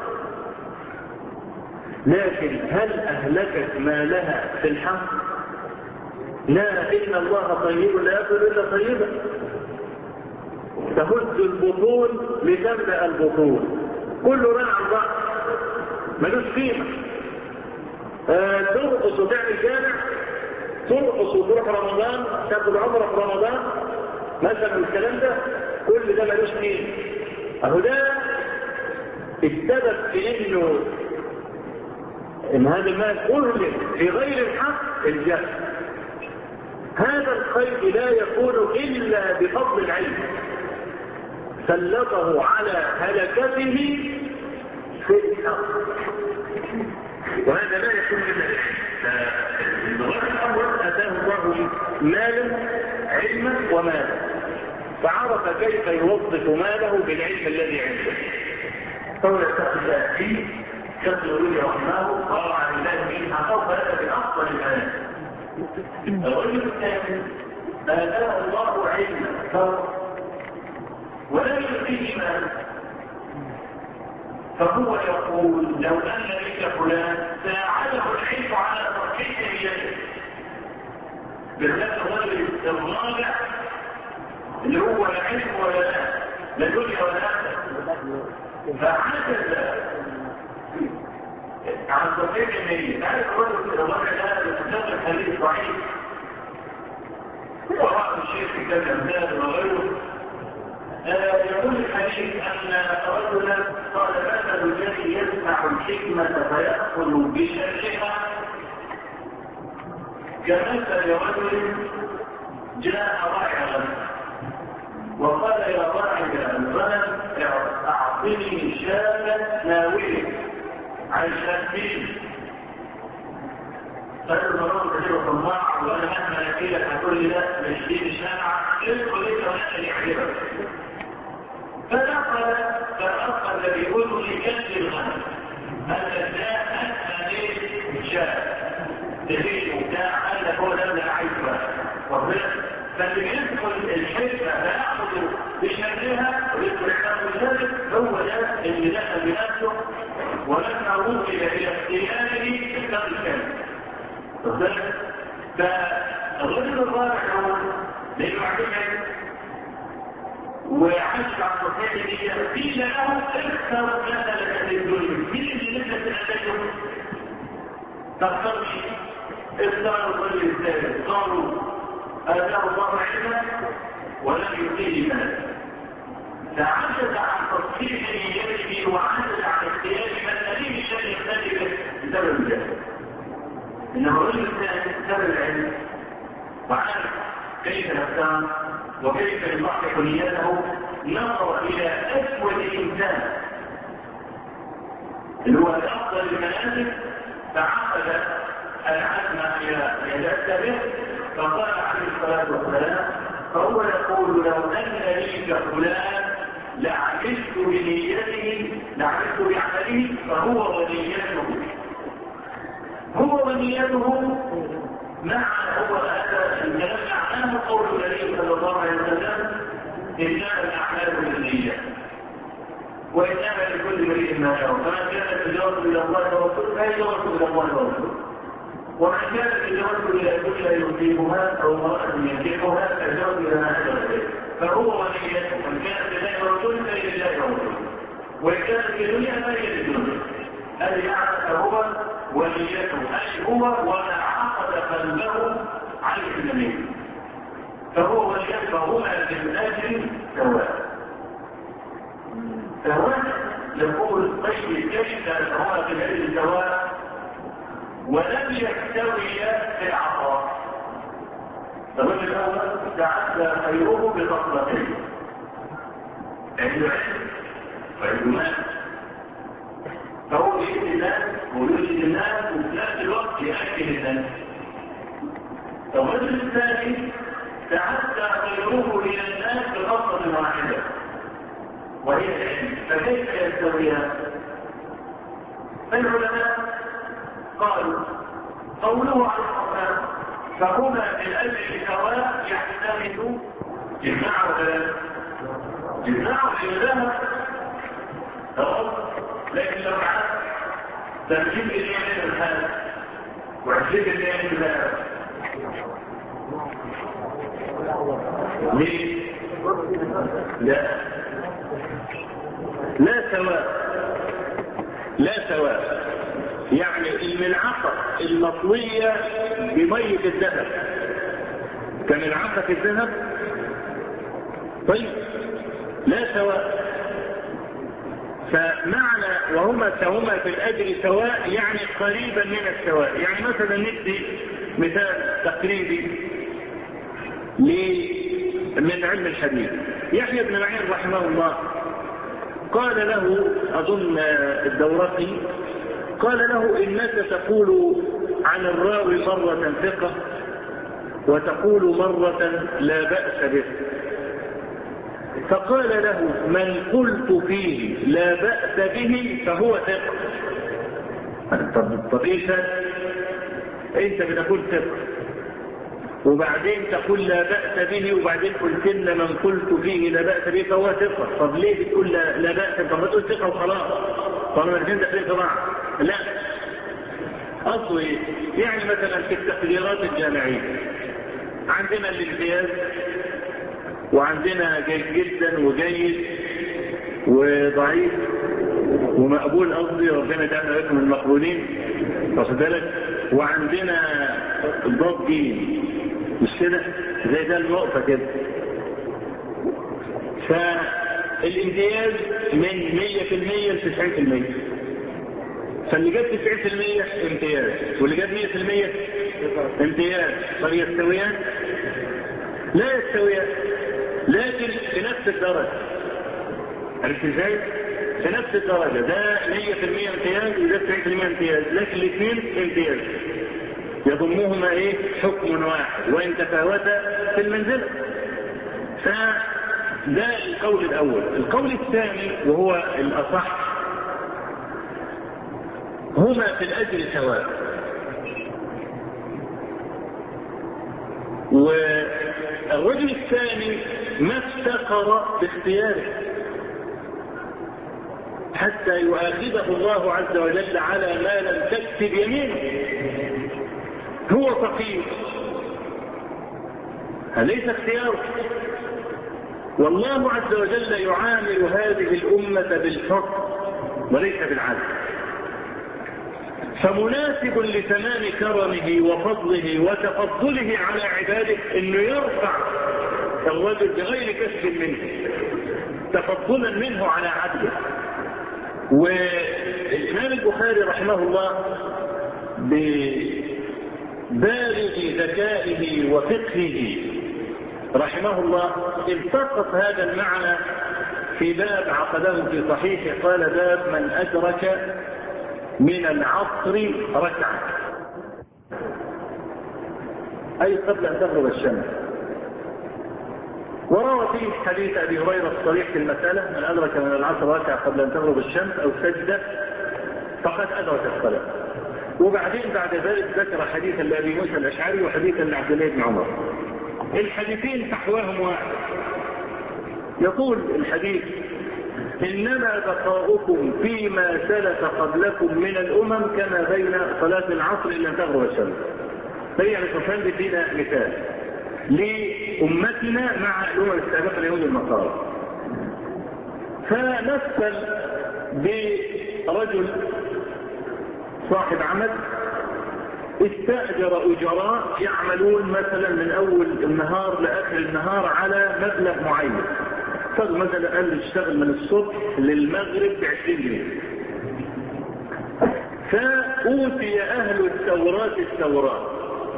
لكن هل أهلكت مالها في الحق؟ لا، إن الله طيب لا يأكل إلا طيبا. تهز البطون لتملأ البطون، كله رن عن بعض ملوش قيمة. ترقص وتعمل جامع، ترقص وتروح رمضان تاخد عمره في رمضان مثلا، الكلام ده كل ده ملوش قيمة. اهو ده السبب في ان هذا المال اهلك في غير الحق الجهل. هذا الخير لا يكون الا بفضل العلم، سلطه على هلكته في الحق، وهذا لا يكون الا بالعلم. الغرض الاول اتاه الله مالا علما ومالا فعرف كيف يوظف ماله بالعلم الذي عنده. قول الشافعي شيخ الولي رحمه قال عن الله من حقوق هذا بأفضل الآيات. الرجل الثاني آتاه الله علما ولا يؤتيه مالا فهو يقول لو أن لك فلان ساعده العلم على تركيه بيده. بالذات الرجل الرابع اللي هو لا علم ولا لا دنيا ولا آخرة، فعجز عن تصحيح النية. تعرف الرجل الوضع ده بتسمى الحديث ضعيف وراء الشيخ في كتاب وغيره. يقول الحديث أن رجلا قال مثل الذي يسمع الحكمة فيأخذ بشرها كمثل رجل جاء راعيا وقال يا راعي الغنم أعطني شاة ناوية عن شاتين. قال المرأة كثيرا طماع وأنا مهما نكيلك هتقول لي لا مشتين شامعة ادخل لك وأنا يعجبك. فأخذ بأذن كسر الغنم هذا الشاة أسمى ليه شاة دليل وبتاع قال لك هو ده اللي عايزه فاللي بيدخل الحكمة فيأخذ بشرها ويدخل الحكمة بشرها هو ده اللي دخل بنفسه ولما وصل إلى اختياره اختار الكلمة. فالرجل الرابع هو لأنه عدد وعاش عن تصحيح دي قيل له اختر مثلا للدنيا مين اللي لسه تنتجه تختار اختار الرجل الثالث قالوا آتاه الله علما ولم يؤتيه مالا فعجز عن تصحيح نيته وعجز عن اختيار مسألة الشيء يختلف بسبب الجهل. إنه الرجل الثاني بسبب العلم وعارف كيف يختار وكيف يصحح نيته نظر إلى أسود الإنسان اللي هو أفضل المنازل فعقد العزم إلى يتأتى فقال عليه الصلاة والسلام فهو يقول لو أن لي كفلان لعملت بنيته لعملت بعمله فهو ونيته معنى هو هذا الكلام معناه قول النبي صلى الله عليه وسلم إنما الأعمال بالنيات وإنما لكل امرئ ما يرى فمن كانت هجرته إلى الله ورسوله فهجرته إلى الله ورسوله ومن كانت هجرته إلى دنيا يصيبها أو امرأة ينكحها فهجرته إلى ما هاجر إليه فهو ونيته من كانت لله ورسوله فهي لله ورسوله وإن كانت لدنيا فهي للدنيا هذا يعني هو ونيته أي هو وما عقد قلبه عليه النبي فهو ونيته فهما للأجل سواء. سواء يقول طيب كيف هما في الأجل سواء ولم يستويا في العطاء. الرجل الأول تعدى خيره بخصلتين علم وعلم مال فهو يجد الناس ويجد الناس وفي نفس الوقت يأكل الناس. الرجل الثاني تعدى خيره إلى الناس بخصلة واحدة وهي العلم فكيف يستويان؟ العلماء قالوا قوله عن القرآن فهما من أجل سواء يحتمل جماعة الإله لكن لو عاد ترجيب اليمين الحال وعجيب اليمين الحال ليه؟ لا سواء يعني الملعقة المطوية بمية الذهب كملعقة الذهب طيب لا سواء. فمعنى وهما في الأجر سواء يعني قريبا من السواء. يعني مثلا ندي مثال تقريبي من علم الحديث. يحيى بن معين رحمه الله قال له أظن الدورقي قال له إنك تقول عن الراوي مرة ثقة وتقول مرة لا بأس به. فقال له من قلت فيه لا بأس به فهو ثقة. طب ايش انت بتقول ثقة وبعدين تقول لا بأس به وبعدين قلت لنا من قلت فيه لا بأس به فهو ثقة. طب ليه بتقول لا بأس؟ طب ما تقول ثقة وخلاص طالما الاثنين داخلين في بعض. لا اصله ايه؟ يعني مثلا في التقديرات الجامعية عندنا الامتياز وعندنا جيد جدا وجيد وضعيف ومقبول قصدي، ربنا يجعلنا لكم المقبولين، واخد بالك؟ وعندنا الضاد جيم، مش كده؟ زي ده النقطة كده. فالامتياز من 100% ل 90%. فاللي جاب 90% امتياز، واللي جاب 100% امتياز. طب يستويان؟ لا يستويان، لكن في نفس الدرجة. عرفت ازاي؟ في نفس الدرجة، ده 100% امتياز وده 90% امتياز، لكن الاثنين امتياز. يضمهما ايه؟ حكم واحد وان تفاوتا في المنزلة. فده القول الاول. القول الثاني وهو الاصح، هما في الاجر سواء. والرجل الثاني ما افتقر باختياره حتى يؤاخذه الله عز وجل على ما لم تكسب يمينه. هو فقير، ليس اختياره. والله عز وجل يعامل هذه الأمة بالفضل وليس بالعدل. فمناسب لتمام كرمه وفضله وتفضله على عباده انه يرفع الرجل بغير كسب منه، تفضلا منه على عدله. والإمام البخاري رحمه الله ببالغ ذكائه وفقهه رحمه الله التقط هذا المعنى في باب عقده في صحيحه، قال: باب من أدرك من العصر ركعة، أي قبل أن تغرب الشمس. وروى فيه حديث أبي هريرة الصريح في المسألة: من أدرك من العصر ركعة قبل أن تغرب الشمس أو سجدة فقد أدرك الصلاة. وبعدين بعد ذلك ذكر حديثا لأبي موسى الأشعري وحديثا لعبد الله بن عمر. الحديثين فحواهم واحد. يقول الحديث: إنما بقاؤكم فيما سلف قبلكم من الأمم كما بين صلاة العصر إلى أن تغرب الشمس. فيعني تفند فينا مثال لأمتنا مع الأمم السابقة اليهود والنصارى. فنسأل برجل صاحب عمل استأجر أجراء يعملون مثلا من أول النهار لآخر النهار على مبلغ معين. صار مثلا قال يشتغل من الصبح للمغرب ب20 جنيه. فأوتي أهل التوراة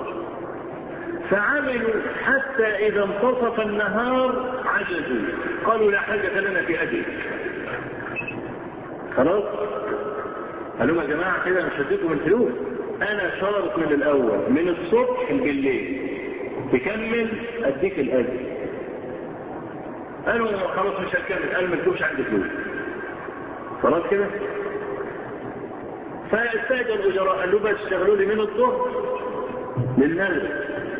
فعملوا حتى إذا انتصف النهار عجزوا، قالوا: لا حاجة لنا في أجل. خلاص قالوا: يا جماعة كده مش هديكم الفلوس، أنا شارط من الأول من الصبح بالليل، تكمل أديك الأجل. قالوا: خلاص مش هتكمل. قالوا: ما تجيبش عندي فلوس. خلاص كده. فاستاجر الأجراء قالوا: بس اشتغلوا لي من الظهر للمغرب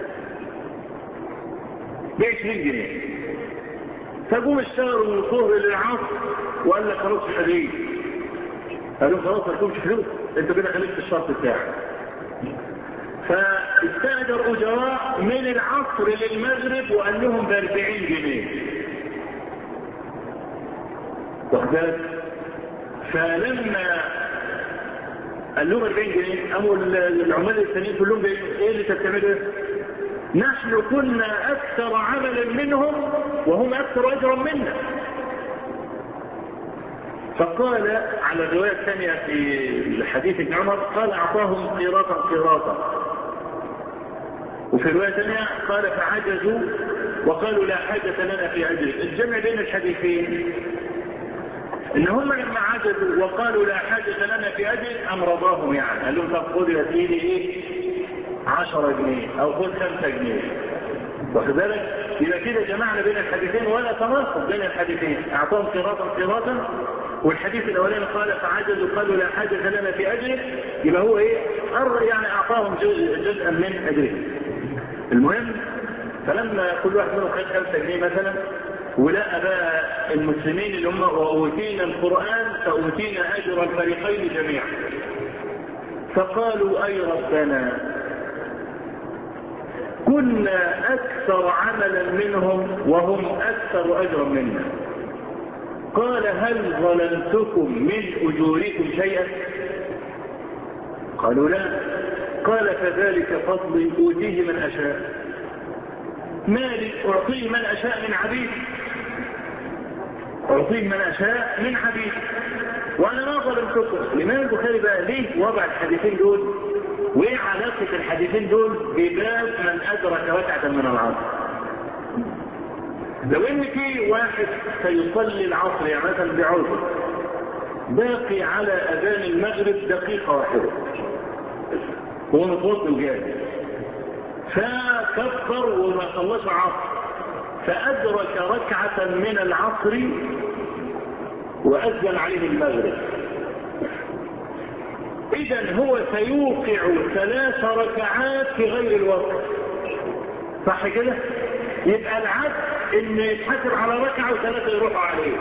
ب20 جنيه. فقوم اشتغلوا من الظهر للعصر وقال لك: خلاص مش هديك. قالوا: خلاص ما تكونش فلوس، انت كده خليت الشرط بتاعك. فاستاجر أجراء من العصر للمغرب وقال لهم ب40 جنيه. وحدات. فلما قال لهم 40 جنيه قاموا العمال الثانيين كلهم ايه اللي بتعملوا؟ نحن كنا اكثر عملا منهم وهم اكثر اجرا منا. فقال على الروايه الثانيه في حديث ابن عمر قال: اعطاهم قيراطا. وفي الروايه الثانيه قال: فعجزوا وقالوا: لا حاجه لنا في اجر. الجمع بين الحديثين ان هم لما عجزوا وقالوا: لا حاجة لنا في اجل، امرضاهم. يعني قال لهم: طب خذ يا سيدي ايه 10 جنيه او خذ 5 جنيه. واخد بالك؟ يبقى كده جمعنا بين الحديثين ولا تناقض بين الحديثين. اعطاهم قيراطا والحديث الاولاني قال: فعجزوا قالوا: لا حاجة لنا في اجل. يبقى هو ايه؟ يعني اعطاهم جزءا من اجره. المهم فلما كل واحد منهم خد 5 جنيه مثلا، ولقى بقى المسلمين اللي هم وأوتينا القرآن فأوتينا أجر الفريقين جميعا، فقالوا: أي ربنا، كنا أكثر عملا منهم وهم أكثر أجرا منا. قال هل ظلمتكم من أجوركم شيئا؟ قالوا لا. قال فذلك فضلي أوتيه من أشاء، مالي أعطيه من أشاء من عبيد، أعطيه من أشاء من عبيد، وأنا ما ظلمتكم. الإمام البخاري بقى ليه وضع الحديثين دول؟ وإيه علاقة الحديثين دول بباب من أدرك ركعة من العصر؟ لو إن في واحد سيصلي العصر يعني مثلا بعذر باقي على أذان المغرب دقيقة واحدة، هو متوضئ وجاهز، فكبر وما صلاش العصر، فأدرك ركعة من العصر وأذن عليه المغرب، إذن هو سيوقع 3 ركعات في غير الوقت، صح كده؟ يبقى العبد إن يتحسب على ركعة و3 يروحوا عليه،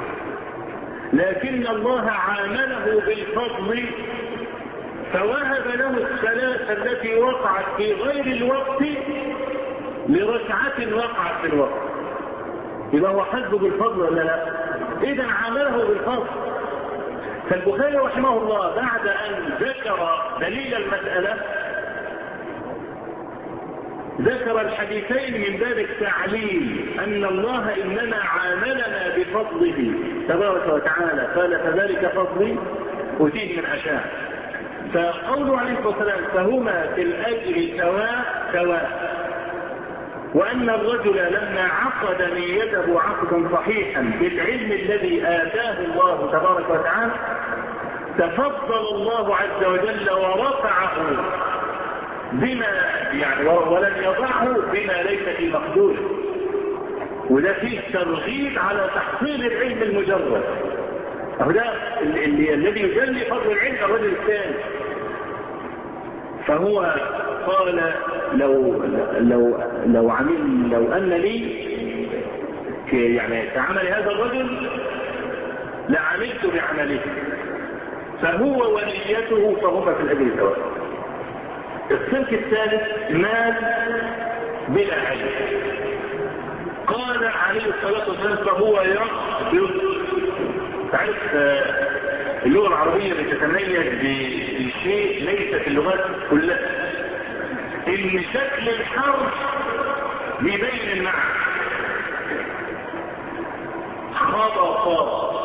لكن الله عامله بالفضل فوهب له 3 التي وقعت في غير الوقت لركعة وقعت في الوقت. يبقى هو حسبه بالفضل ولا لا؟ إذا عامله بالفضل. فالبخاري رحمه الله بعد أن ذكر دليل المسألة ذكر الحديثين من باب التعليل أن الله إنما عاملنا بفضله تبارك وتعالى، قال فذلك فضلي أوتيه من أشاء. فقوله عليه الصلاة والسلام فهما في الأجر سواء، وأن الرجل لما عقد نيته عقدا صحيحا بالعلم الذي آتاه الله تبارك وتعالى تفضل الله عز وجل ورفعه بما يعني ولم يضعه بما ليس في مقدوره، وده فيه ترغيب على تحصيل العلم المجرد. ده الذي يجلي فضل العلم الرجل الثاني. فهو قال لو أن لي يعني كعمل هذا الرجل لعملت بعمله، فهو ونيته فهما في الأجر سواء. الصنف الثالث مال بلا علم، قال عليه الصلاة والسلام فهو يقبض. تعرف اللغة العربية بتتميز بشيء ليس في اللغات كلها، ان شكل الحرف بيبين المعنى. خطأ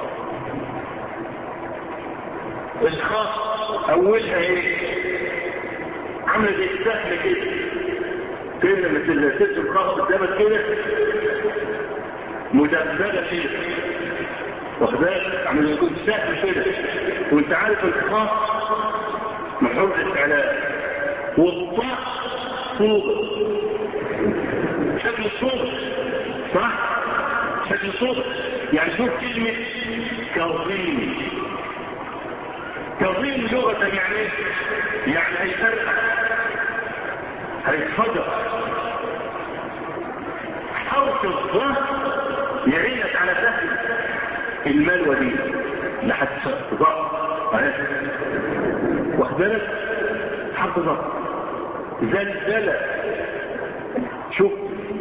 الخط اولها ايه؟ عملت زي السهم كده مثل سلسل الخط قدامك كده مدببة كده، واخدالك عمل يكون سهم كده، وانت عارف الخط محور الاستعلاء والطاء صوت شكل الصوت، صح؟ شكل الصوت. يعني شوف كلمة كظيم، كظيم لغة يعني هيفرقع هيتفجر. حرف الظهر يعينك على سهل الملوى دي لحد ضغط واخدالك حرف ضغط زلزلة. شوف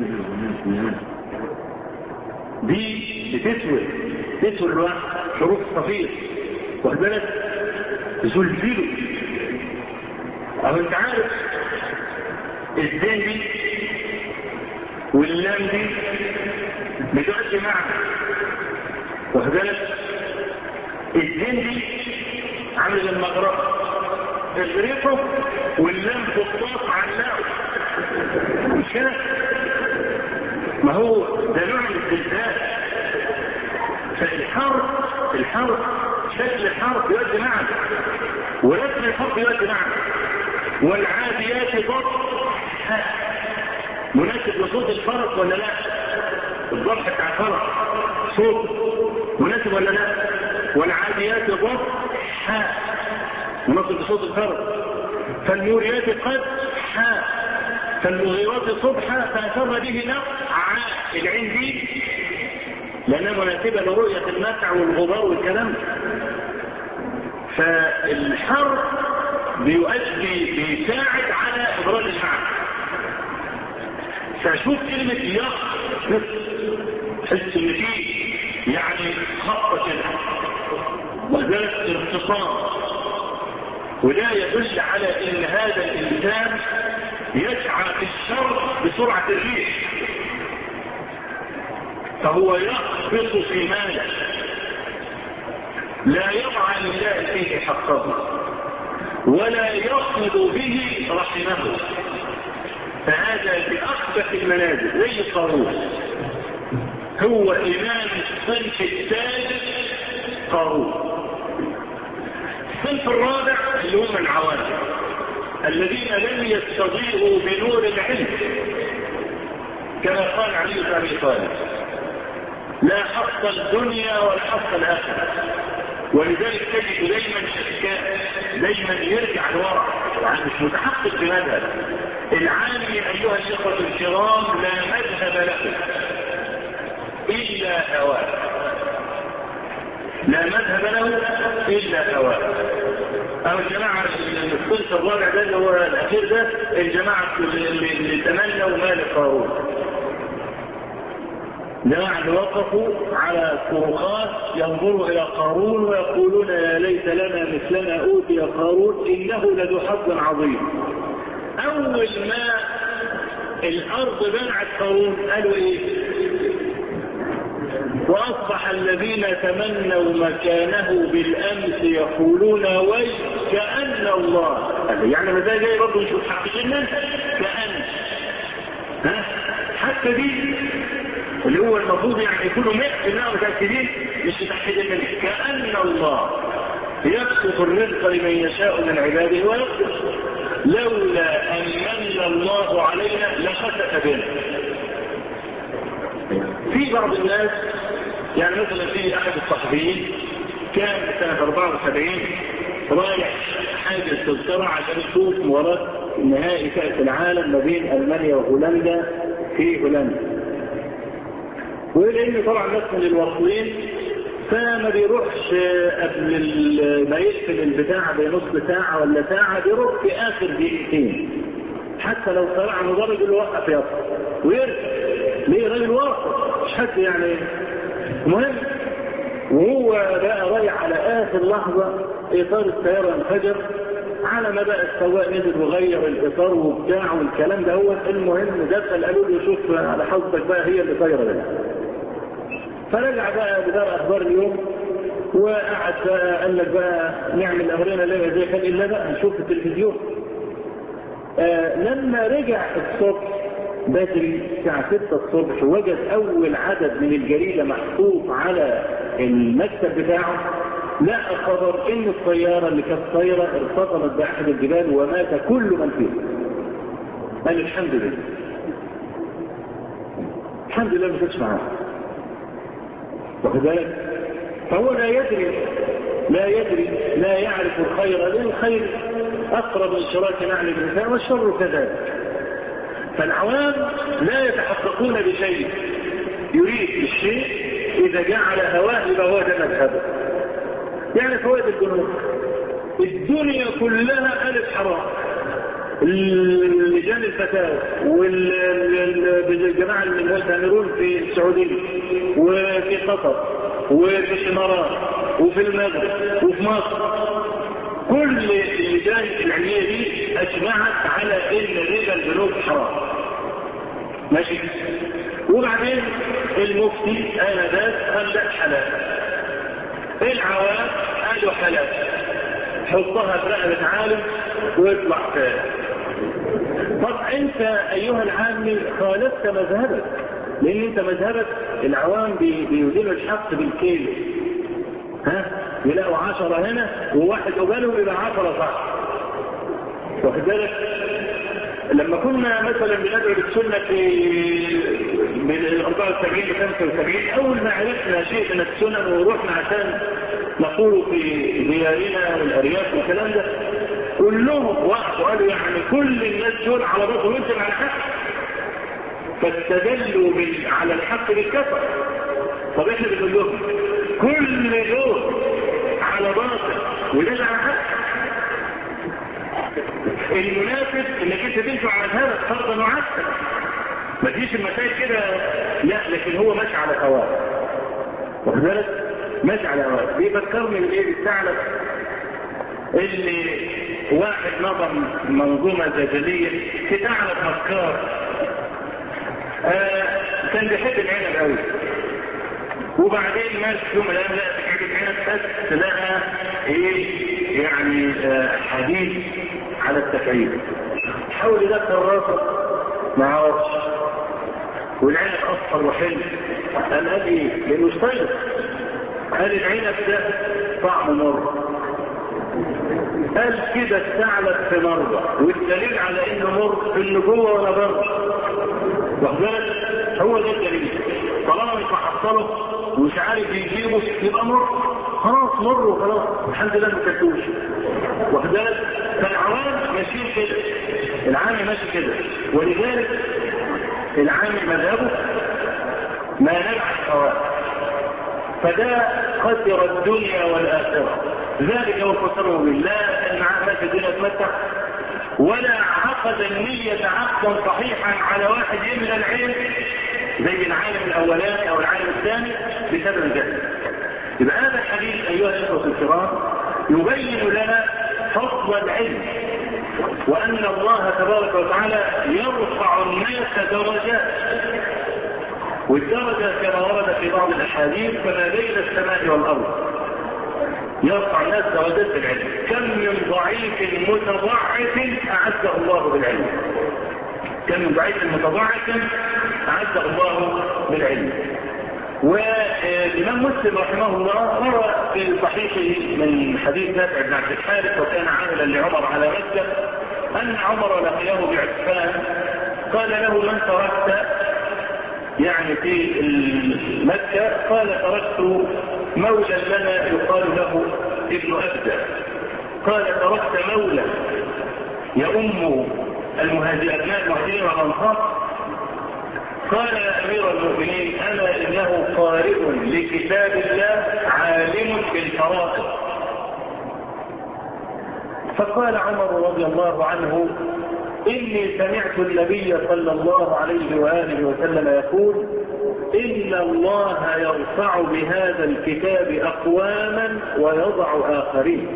دي بتسوي الواحد حروف صفير واخدالك زلزله. اهو انت عارف الزين دي واللام دي بتؤدي معنى واخدالك. الزين دي عامل المغرب اغرقه واللام بالطاق علقه، مش كده؟ ما هو ده نوع الزلزال. فالحرف شكل الحرف يؤدي معنى ورسم الحرف يؤدي معنى. والعاديات ضبط مناسب لصوت الفرس ولا لا؟ الضبط بتاع الفرس صوت مناسب ولا لا؟ والعاديات ضبط مناسب لصوت الفرس. فالموريات قد فالمغيرات صبحا فأثر به نقع العين دي لأنها مناسبة لرؤية النقع والغبار والكلام. فالحرف بيساعد على إبراز المعنى. فشوف كلمة يقف حس ان فيه يعني خطة كده وذلك ارتصام، وده يدل على ان هذا الانسان يسعى في الشر بسرعة الريح، فهو يخبط في ماله لا يضع لله فيه حقه ولا يقبض به رحمه، فهذا بأخبث المنازل زي قارون. هو إمام الصنف الثالث قارون. الصنف الرابع اللي هم العوام الذين لم يستضيئوا بنور العلم، كما قال علي بن أبي طالب لا حق الدنيا ولا حق الآخرة، ولذلك تجد دايما شكاء، دايما يرجع لورا، يعني مش متحقق بمذهب. العالم أيها الإخوة الكرام لا مذهب له إلا هواه، لا مذهب له إلا هواه. أو الجماعة الصنف الرابع ده اللي هو الأخير ده، الجماعة اللي تمنوا مال قارون، جماعة اللي وقفوا على الطرقات ينظروا إلى قارون ويقولون يا ليت لنا مثلنا أوتي قارون إنه لذو حظ عظيم. أول ما الأرض بلعت قارون قالوا إيه؟ وأصبح الذين تمنوا مكانه بالأمس يقولون وي كأن الله، يعني ما زي جاي برضه مش متحققين منه كأن، حتى دي اللي هو المفروض يعني يكونوا 100% متأكدين مش متأكدين منه، كأن الله يبسط الرزق لمن يشاء من عباده ويقدر، لولا أن من الله علينا لخسف بنا. في بعض الناس يعني مثلا في أحد الصحفيين كان سنة 74 رايح حاجز تذكرة عشان يشوف مباراة نهائي كأس العالم ما بين ألمانيا وهولندا في هولندا، ولأن طبعا ناس من الواصلين فما بيروحش قبل ما يقفل البتاع بنص ساعة ولا ساعة، بيروح في آخر دقيقتين حتى لو طلع مدرج اللي وقف يطلع ويرجع. ليه؟ راجل واقف مش حد يعني مهم. وهو بقى رايح على آخر لحظة إطار السيارة انفجر، على ما بقى السواق نزل وغير الإطار وبتاع والكلام ده. هو المهم دخل قالوا له شوف على حظك بقى هي اللي طايرة ده. فرجع بقى بدار أخبار اليوم وقعد بقى قال لك بقى نعمل أمرنا لما زي كان إلا بقى نشوف التلفزيون. لما رجع الصبح بدري الساعة 6 الصبح وجد أول عدد من الجريدة محطوط على المكتب بتاعه، لقى خبر إن الطيارة اللي كانت طايرة ارتطمت بأحد الجبال ومات كل من فيها. قال الحمد لله، الحمد لله ما كنتش معاه. واخد بالك؟ فهو لا يدري لا يعرف الخير، لأن الخير أقرب من شراك نعل الإنسان والشر كذلك. فالعوام لا يتحققون بشيء، يريد الشيء إذا جعل هواه يبقى هو ده مذهبه. يعني فوائد البنوك الدنيا كلها ألف حرام، لجان الفتاوى والجماعة المؤتمرون في السعودية وفي قطر وفي الإمارات وفي المغرب وفي مصر، كل اللجان العلمية دي أجمعت على إن ربا البنوك حرام. ماشي؟ وبعدين المفتي آنذاك قال لا حلال، العوام قالوا حلال، حطها في رقبة عالم ويطلع فيها. طب انت ايها العامي خالفت مذهبك، لان انت مذهبك العوام بيوزنوا الحق بالكيلو، يلاقوا 10 هنا وواحد قبالهم يبقى 10 صح. واخد بالك؟ لما كنا مثلا بندعو للسنة من 74 ل 75 اول ما عرفنا شيء من السنن ورحنا عشان نقول في ديارنا والارياف والكلام ده، كلهم وقفوا قالوا يعني كل الناس دول على باطل وانت على حق، فاستدلوا على الحق بالكفر. طب احنا بنقول لهم كل دول على باطل وده على حق. المناسب انك انت تمشي على هذا فرضا وعكسا، ما فيش المسائل كده، لا، لكن هو ماشي على هواه. وكذلك ماشي على هواك. بيفكرني بالايه؟ الثعلب اللي واحد نظم منظومه زجاجيه في ثعلب مكار، كان بيحب العنب قوي، وبعدين ماشي يوم الان لقى في عنب بس لقى ايه يعني حديد على التكعيب، حاول يدخل راسه ما عرفش، والعنب اصفر وحلو، قال ايه؟ لانه اشتغل، قال العنب ده طعم مر، قال كده الثعلب في مرة، والدليل على انه مر في انه جوه ولا بره، واخبرت هو ده الدليل. طالما مش محصله ومش عارف يجيبه يبقى مر، خلاص مر وخلاص، الحمد لله ما كلتوش، واخبرت. فالعوام ماشيين كده، العام ماشي كده، ولذلك العام مذهبه ما نلعب الحوادث، فده خسر الدنيا والآخرة. ذلك هو الخسر بالله، ان معاه ماشي الدنيا تمتع، ولا عقد النية عقدا صحيحا على واحد يملى العلم زي العالم الاولاني او العالم الثاني بسبب الجهل. يبقى هذا الحديث ايها الاخوة الكرام يبين لنا فضل العلم، وان الله تبارك وتعالى يرفع الناس درجات، والدرجة كما ورد في بعض الاحاديث كما بين السماء والارض، يرفع الناس درجات العلم. كم من ضعيف متضعف اعزه الله بالعلم، كم من ضعيف متضعف اعزه الله بالعلم. والإمام مسلم رحمه الله روى في صحيحه من حديث نافع بن عبد الحارث وكان عاملا لعمر على مكة أن عمر لقيه بعسفان قال له من تركت يعني في مكة؟ قال تركت مولى لنا يقال له ابن أبدة. قال تركت مولى يؤم أبناء المهاجرين والأنصار؟ قال يا أمير المؤمنين أنا إنه قارئ لكتاب الله عالم بالفرائض. فقال عمر رضي الله عنه إني سمعت النبي صلى الله عليه وآله وسلم يقول إن الله يرفع بهذا الكتاب أقواما ويضع آخرين.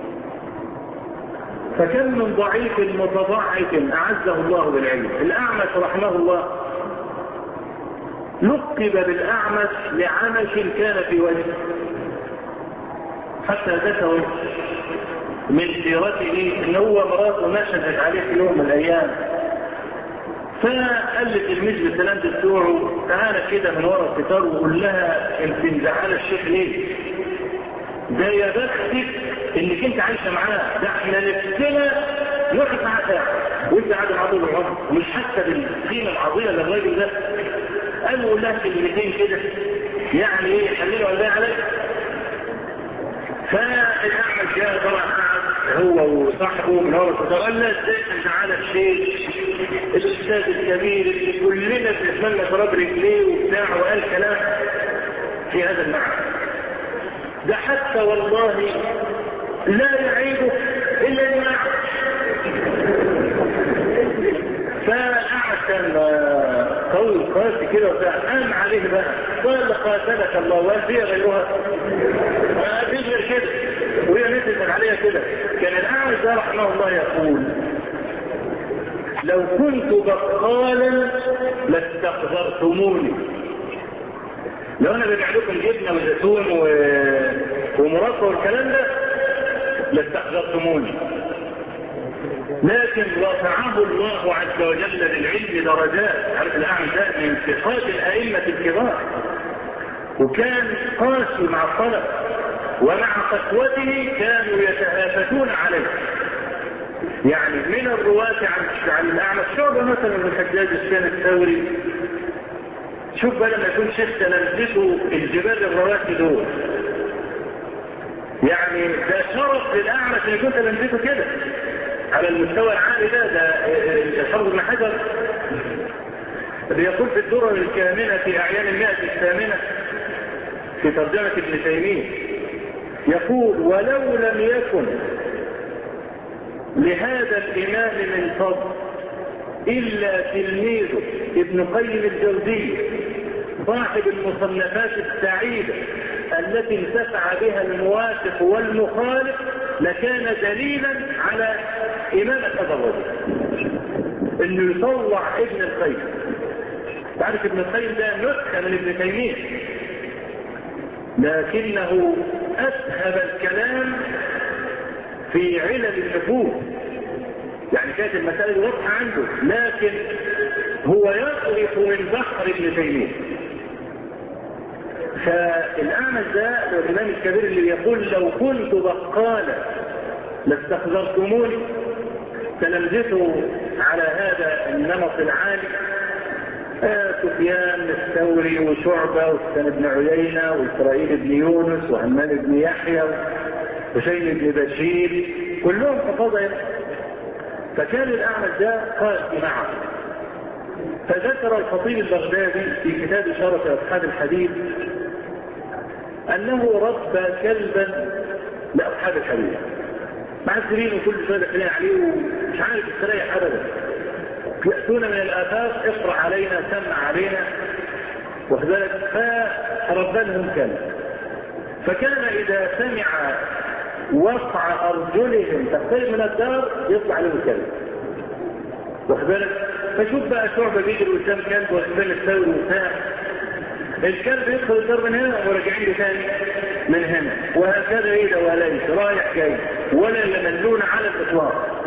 فكم من ضعيف متضعف أعزه الله بالعلم. الأعمش رحمه الله لقب بالأعمش لعمش كان في وجهه، حتى ذكروا من سيرته ان هو مراته نشدت عليه في يوم من الايام، فقال لتلميذ بسلام بتوعه تعالى كده من ورا الستار وقول لها انت مزعله الشيخ ليه؟ ده يا بختك انك انت عايشه معاه، ده احنا نفسنا نقف معاه ساعه وانت قاعد معاه طول العمر مش حاسه بالقيمه العظيمه للراجل ده. قال له قول لها كلمتين كده يعني ايه يحللوا الله عليك. فالأعمش جاء طبعا هو وصاحبه من ورا الستار قال لا ازاي مزعله الشيخ الاستاذ الكبير اللي كلنا بنتمنى تراب رجليه وبتاع، وقال كلام في هذا المعنى ده حتى والله لا يعيبه الا المعنى. فالأعمش كان قوي قاسي كده وبتاع، قام عليه بقى قال قاتلك الله، وهي غيرها ما فيش غير كده وهي نزلت عليها كده. كان الأعمش ده رحمه الله يقول لو كنت بقالا لاستقذرتموني، لو انا ببيع لكم جبنه وزيتون ومربى والكلام ده لاستقذرتموني، لكن رفعه الله عز وجل للعلم درجات. عارف الأعمش ده من ثقات الأئمة الكبار، وكان قاسي مع الطلب، ومع قسوته كانوا يتهافتون عليه. يعني من الرواة عن الأعمش شعبة مثلا من الحجاج السنة الثوري، شوف بقى لما يكون شيخ تلمسته الجبال الرواتي دول، يعني ده شرف للأعمش ان يكون تلمسته كده على المستوى العالي ده الحافظ بن حجر بيقول في الدرر الكامنة في أعيان المئة الثامنة في ترجمة ابن تيمية، يقول ولو لم يكن لهذا الإمام من فضل إلا تلميذه ابن قيم الجوزية صاحب المصنفات السعيدة التي انتفع بها الموافق والمخالف لكان دليلا على إمامة هذا الرجل، انه يطلع ابن القيم. تعرف ابن القيم ده نسخة من ابن تيمية، لكنه أسهب الكلام في علل النفوس. يعني كانت المسألة واضحة عنده، لكن هو يغرق من بحر ابن تيمية. فالأعمش ده الإمام الكبير اللي يقول لو كنت بقالا لاستخبرتموني، تلمذته على هذا النمط العالي سفيان الثوري وشعبة وسفيان بن عيينة وإسرائيل بن يونس وهمام بن يحيى وشيم بن بشير، كلهم حفاظة. فكان الأعمش ده قال معه. فذكر الخطيب البغدادي في كتاب شرف أصحاب الحديث أنه ربى كلبا لأصحاب الحديث، معذرين وكل شوية داخلين عليه ومش عارف يستريح أبدا، يأتون من الآفاق اقرأ علينا سمع علينا وكذلك، فربى لهم كلب. فكان إذا سمع وقع أرجلهم تقترب من الدار يطلع له كلب وكذلك. فشوف بقى شعبة بيجري قدام كلب وسفيان الثوري وبتاع، الكلب يدخل الدار من هنا وراجعين له ثاني من هنا، وهكذا ايه ده وليس رايح جاي ولا يملون على الإطلاق.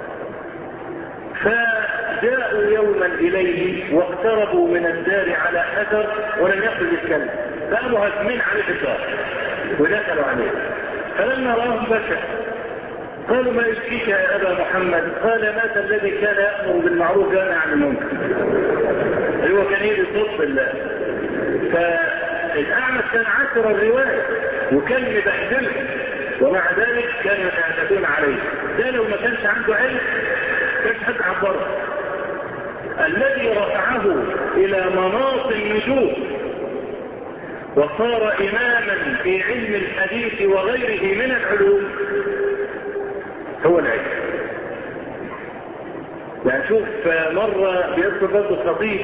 فجاءوا يوما إليه واقتربوا من الدار على حذر ولم يخرج الكلب، فقاموا هاجمين عليه في الدار ودخلوا عليه. فلما رآهم بكى قالوا ما يشفيك يا أبا محمد؟ قال مات الذي كان يأمر بالمعروف وينهى عن المنكر. هو كان يدي صوت الله. فالأعمش كان عاشر الرواية وكان مبهدل، ومع ذلك كانوا يتعتدون عليه. ده لو ما كانش عنده علم كانش حد عبره. الذي رفعه إلى مناص النجوم وصار إماما في علم الحديث وغيره من العلوم هو العلم. يعني شوف مرة بيذكر برضه الخطيب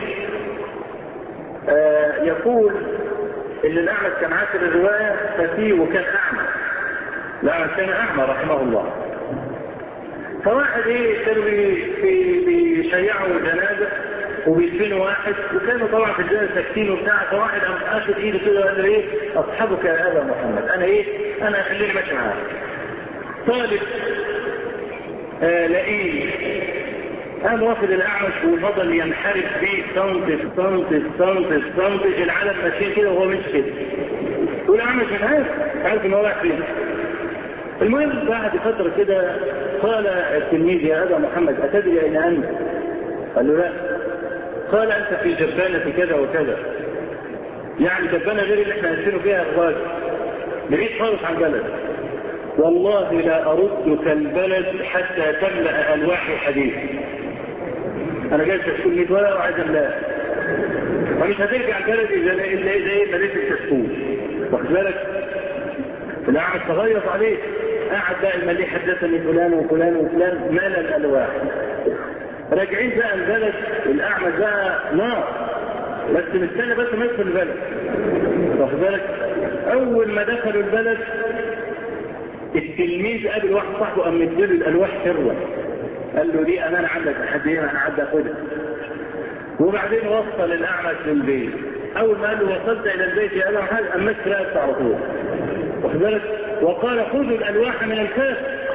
يقول ان الأعمش كان عاشر الرواية ففيه وكان أعمى. الأعمش كان أعمى رحمه الله. فواحد كانوا بيشيعوا جنازة وبيدفنوا واحد، وكانوا طبعا في الجنازة ساكتين وبتاع. فواحد قام اخذ ايده كده وقال له اصحابك يا ابا محمد، انا خليني ماشي معاك. طالب لئيم قام واخد الأعمش وفضل ينحرف فيه سنت العالم ماشيين كده وهو مش كده، والأعمش مش عارف ان هو رايح فين. المهم بعد فترة كده قال التلميذ يا أبا محمد أتدري أين أنت؟ قال له لا. قال أنت في جبانة كذا وكذا، يعني جبانة غير اللي احنا نسينه فيها الراجل بعيد خالص عن البلد. والله لا أردك البلد حتى تملأ ألواح حديث. أنا جالس أشكل 100 ورقة وعايز أملاها، ومش هترجع البلد إلا إذا مليت الكشكول. واخد بالك؟ الأعمش تغيظ عليه، قاعد بقى المليء حدثني فلان وفلان وفلان مال الألواح. راجعين بقى البلد، الأعمش بقى نار، بس مستنى بس ما يدخل البلد. واخد بالك؟ أول ما دخلوا البلد التلميذ قابل واحد صاحبه قام مديله الألواح سرا، قال له دي أمانة عندك لحد أنا عدى أخدها. وبعدين وصل الأعمش للبيت. أول ما قال له وصلت إلى البيت يا أبا محمد قام مسك رقبته على طول. واخد بالك؟ وقال خذوا الألواح من الكاس.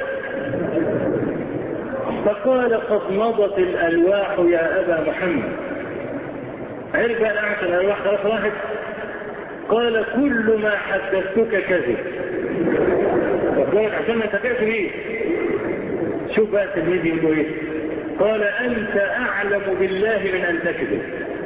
فقال قد مضت الألواح يا أبا محمد. عرف الأعمش الألواح خلاص راحت. قال كل ما حدثتك كذب. واخد بالك؟ عشان ما تفعش بيه. شوف بقى التلميذ يقول ايه؟ قال أنت أعلم بالله من أن تكذب.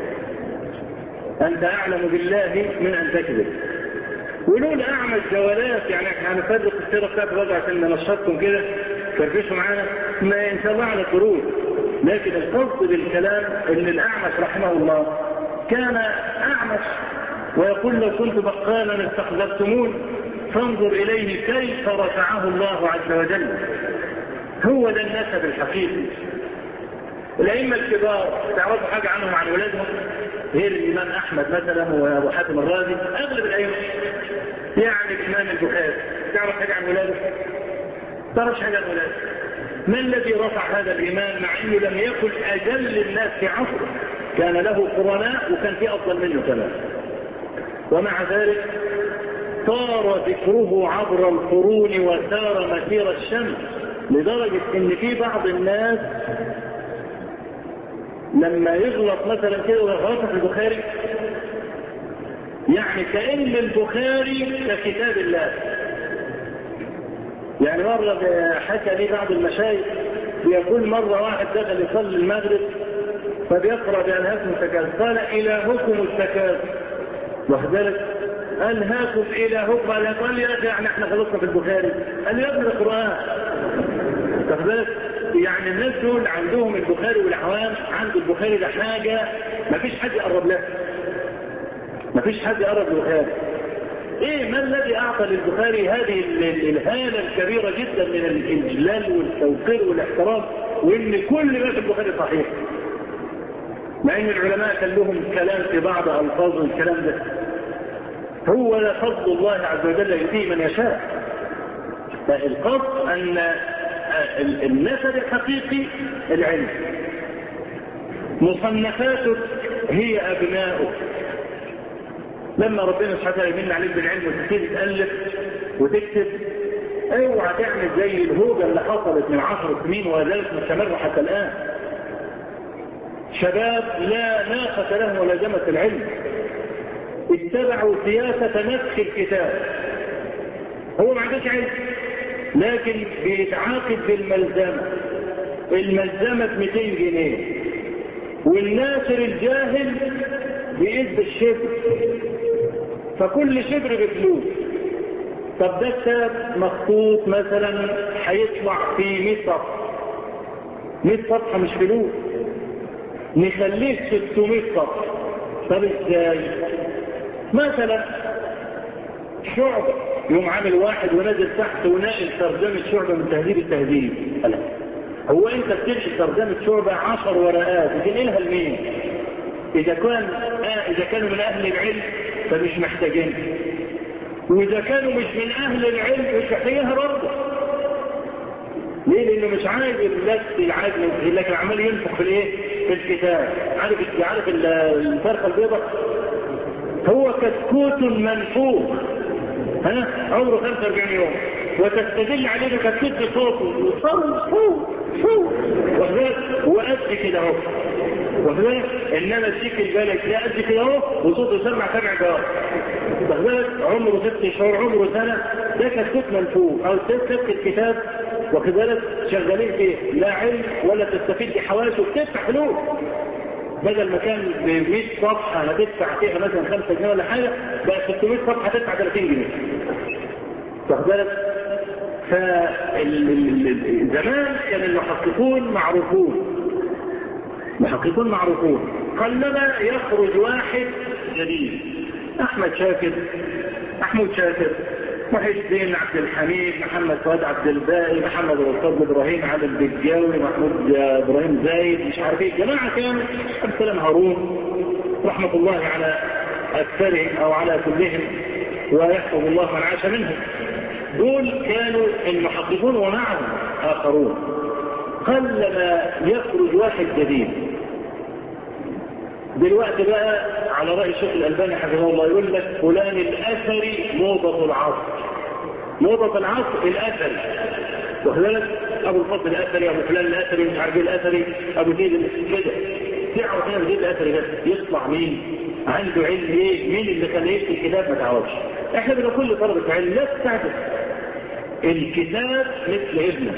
أنت أعلم بالله من أن تكذب. ولولا أعمل جولات، يعني احنا هنفرق السيرة بتاعت الوضع عشان ننشطكم كده فرفشوا معانا، ما إن شاء الله على خروج. لكن القصد بالكلام ان الأعمش رحمه الله كان أعمش، ويقول لو كنت بقالا استخبرتمون فانظر إليه كيف رفعه الله عز وجل. هو ده النسب الحقيقي. الأئمة الكبار تعرفوا حاجة عنهم عن ولادهم؟ غير الإمام أحمد مثلا وأبو حاتم الرازي، أغلب الأئمة. يعني الإمام البخاري تعرف حاجة عن ولاده؟ تعرفش حاجة عن ولاده. ما الذي رفع هذا الإمام مع أنه لم يكن أجل الناس في عصره؟ كان له قرناء وكان في أفضل منه كمان، ومع ذلك طار ذكره عبر القرون وسار مسير الشمس، لدرجة ان في بعض الناس لما يغلط مثلا كده ويغلط في البخاري، يعني كأن البخاري ككتاب الله. يعني مرة حكى لي بعض المشايخ بيقول مرة واحد دخل يصلي المغرب فبيقرأ بأنهاكم التكاثر، قال إلهكم التكاثر، واخد بالك؟ ألهاكم إلهكم، قال لي يا أخي يعني احنا خلصنا في البخاري، قال لي يا ابن القرآن، واخد بالك؟ يعني الناس دول عندهم البخاري والعوام عنده البخاري ده حاجة ما فيش حد يقرب لها، ما فيش حد يقرب للبخاري. ايه ما الذي اعطى للبخاري هذه الهالة الكبيرة جدا من الاجلال والتوقير والاحترام، وان كل ما في البخاري صحيح، مع ان العلماء كان لهم كلام في بعض الفاظ الكلام ده. هو فضل الله عز وجل يؤتيه من يشاء. فالقصد ان النسب الحقيقي العلم، مصنفاتك هي ابناؤك. لما ربنا سبحانه وتعالى يمن عليك بالعلم وتبتدي تألف وتكتب، اوعى تعمل زي الهوجة اللي حصلت من 10 سنين وذلك مستمر حتى الآن. شباب لا ناقة لهم ولا جمة العلم، اتبعوا سياسة نسخ الكتاب. هو ما عندوش علم لكن بيتعاقد بالملزمة، الملزمة ب200 جنيه، والناشر الجاهل بيد الشبر، فكل شبر بفلوس. طب ده كتاب مخطوط مثلا هيطلع في 100 صفحة، 100 صفحة مش فلوس، نخليه 600 صفحة. طب ازاي؟ مثلا شعبة يوم عامل واحد ونازل تحت وناقل ترجمة شعبة من تهذيب التهذيب. هو انت بتمشي ترجمة شعبة 10 ورقات بتنقلها لمين؟ إذا كانوا من أهل العلم فمش محتاجين، وإذا كانوا مش من أهل العلم مش محتاجينها برضه. ليه؟ لأنه مش عايز اللبس العادي، لكن عمال ينفخ في الإيه؟ في الكتاب. عارف الفرخة البيضاء؟ هو كتكوت منفوخ، عمره 45 يوم، وتستدل عليه بكتكوت بصوته وقد كده اهو، وكذلك انما السيك البلد لا قد كده اهو وصوته سمع 7 جار، وكذلك عمره 6 شهور، عمره سنه، ده كتكوت منفوخ او كتكوت الكتاب، وكذلك شغالين فيه لا علم ولا تستفيد بحواسه، بتدفع فلوس. بدل ما كان ب 100 صفحه هتدفع فيها مثلا 5 جنيه ولا حاجه، بقى 600 صفحه هتدفع 30 جنيه. واخد بالك؟ فزمان كان المحققون معروفون، قلما يخرج واحد جديد، محمود شاكر، محي الدين عبد الحميد، محمد فؤاد عبد الباقي، محمد الأستاذ إبراهيم علي البجاوي، محمود إبراهيم زايد، مش عارف ايه، جماعة كانوا عبد السلام هارون رحمة الله على أكثرهم أو على كلهم ويحفظ الله من عاش منهم. دول كانوا المحققون ومعهم آخرون. قلما يخرج واحد جديد. دلوقتي بقى على رأي الشيخ الألباني حفظه الله يقول لك فلان الأثري موضة العصر. موضة العصر الأثري. وخلالك أبو الفضل الأثري، أبو فلان الأثري، مش عارف الأثري، أبو زيد كده. تعرف هنا زيد الأثري بس يطلع مين؟ عنده علم ايه؟ مين اللي كان يكتب الكتاب؟ ما تعرفش. احنا بنقول لطلبة علم لا تستعجل. الكتاب مثل ابنك،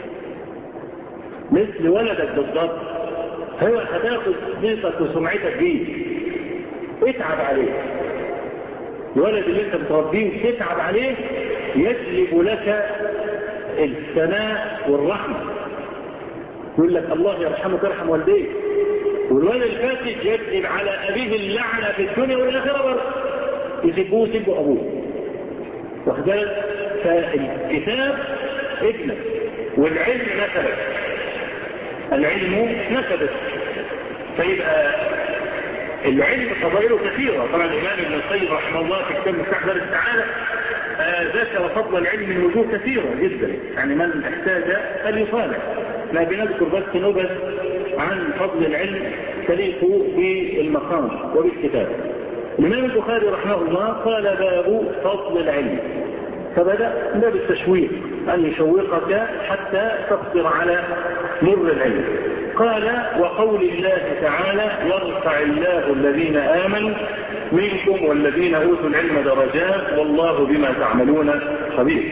مثل ولدك بالضبط. هو هتاخد صيتك وسمعتك بيه، اتعب عليه. الولد اللي انت بتربيه تتعب عليه يجلب لك الثناء والرحمة. يقول لك الله يرحمك ويرحم والديك. والولد الفاسد يجلب على أبيه اللعنة في الدنيا والآخرة برضه، يسبوه سبوا أبوه. واخد بالك؟ فالكتاب ابنك والعلم مثلك. العلم نسبت. فيبقى العلم فضائله كثيرة. طبعا الإمام ابن القيم رحمه الله في كتاب مفتاح دار السعادة ذكر فضل العلم من وجوه كثيرة جدا، يعني من احتاج فليطالع. لا بنذكر بس نبذ عن فضل العلم تليق بالمقام وبالكتاب. الإمام البخاري رحمه الله قال باب فضل العلم، فبدأ باب التشويق، أن يشوقك حتى تصبر على مر العلم. قال وقول الله تعالى يرفع الله الذين آمنوا منكم والذين أوتوا العلم درجات والله بما تعملون خبير.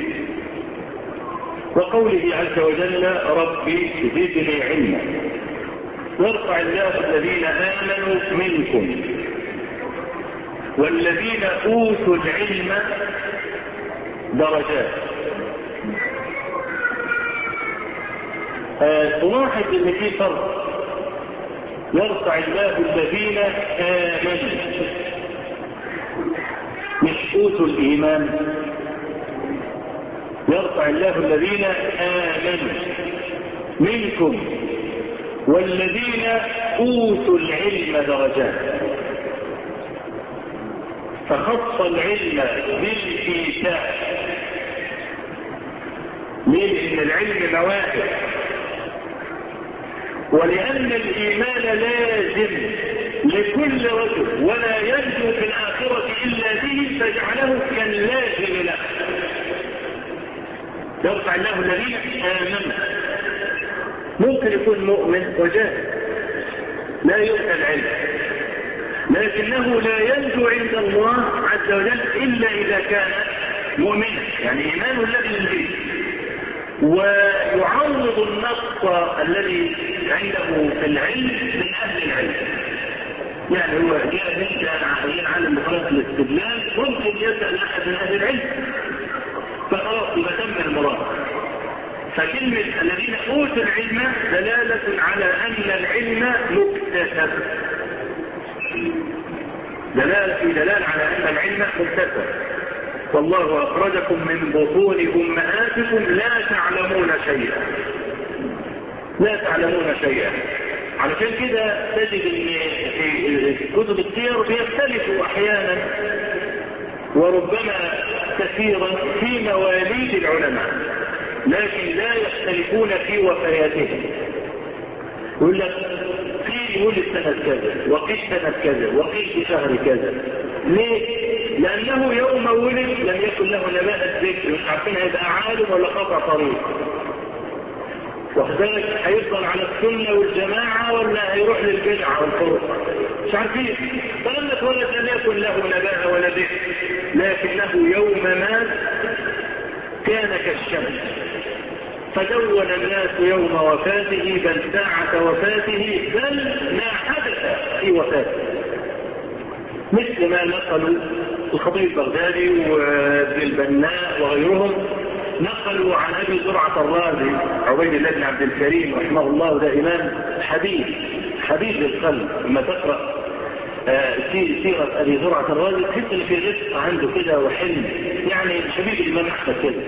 وقوله عز وجل ربي زدني علما. يرفع الله الذين آمنوا منكم والذين أوتوا العلم درجات. تلاحظ ان في فرق. يرفع الله الذين آمنوا، مش أوتوا الإيمان. يرفع الله الذين آمنوا منكم والذين أوتوا العلم درجات. فخص العلم بالإيتاء. ليه؟ لأن العلم مواهب، ولأن الإيمان لازم لكل رجل ولا ينجو في الآخرة إلا به، فجعله كاللازم له. يرفع الله الذين آمنوا. ممكن يكون مؤمن وجاهل لا يؤتى العلم، لكنه لا ينجو عند الله عز وجل إلا إذا كان مؤمنا، يعني إيمانه الذي ينجيه ويعوض النقص الذي عنده في العلم من أهل العلم. يعني هو جاهل يعلم بطريقة الاستدلال، ممكن يسأل أحد من أهل العلم فخلاص يبقى تم المراد. فكلمة الذين أوتوا العلم دلالة على أن العلم مكتسب، دلالة على أن العلم مكتسب. والله أخرجكم من بطون أمهاتكم لا تعلمون شيئا، لا تعلمون شيئا. علشان كده تجد ان في كتب السير بيختلفوا احيانا وربما كثيرا في مواليد العلماء، لكن لا يختلفون في وفياتهم. يقول لك في ولد سنة كذا وقيل سنة كذا وقيل في شهر كذا. ليه؟ لأنه يوم ولد لم يكن له نباء الذكر، مش عارفين هيبقى عالم ولا قطع طريق، وكذلك هيفضل على السنة والجماعة ولا هيروح للبدعة والفرقة، مش عارفين. فلما اتولد لم يكن له نباء ولا ذكر، لكنه يوم مات كان كالشمس، فدون الناس يوم وفاته بل ساعة وفاته بل ما حدث في وفاته، مثل ما نقلوا الخطيب البغدادي وابن البناء وغيرهم، نقلوا عن أبي زرعة الرازي عبيد الله بن عبد الكريم رحمه الله. ده إمام حبيب للقلب. لما تقرأ سيرة أبي زرعة الرازي تحس إن في رزق عنده كده وحلم، يعني شبيه الإمام أحمد كده.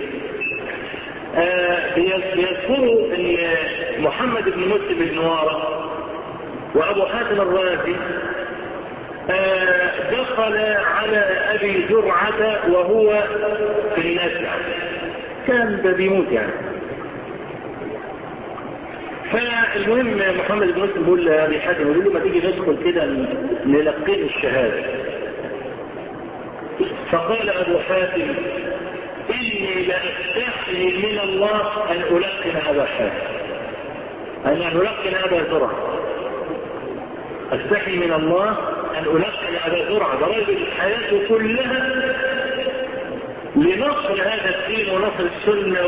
بيذكروا ان محمد بن مسلم بن وارق وابو حاتم الرازي دخل على ابي زرعة وهو في النزع، كان بيموت يعني. فالمهم محمد بن مسلم بيقول لابي حاتم، يقول له ما تيجي ندخل كده نلقين الشهادة. فقال ابو حاتم إني لأستحي من الله أن ألقن أبا حاتم، أن ألقن أبا زرعة. أستحي من الله أن ألقن أبا زرعة، برجل حياته كلها لنصر هذا الدين ونصر السنة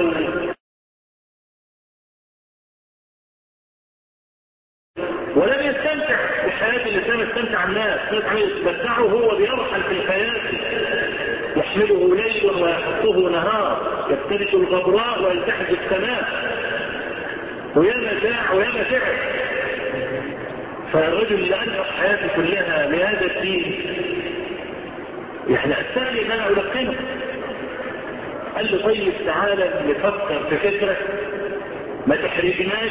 ولم يستمتع بحياة الإسلام، استمتع الناس يتمتعه هو بيرحل في الحياة، يحمله ليل ويحطه نهار، يفترس الغبراء ويلتحج السماء، وياما جاع وياما تعب. فالرجل اللي أنفق حياته كلها لهذا الدين يعني أستحي أن أنا ألقنه. قال له طيب تعالى نفكر في فكرة ما تحرجناش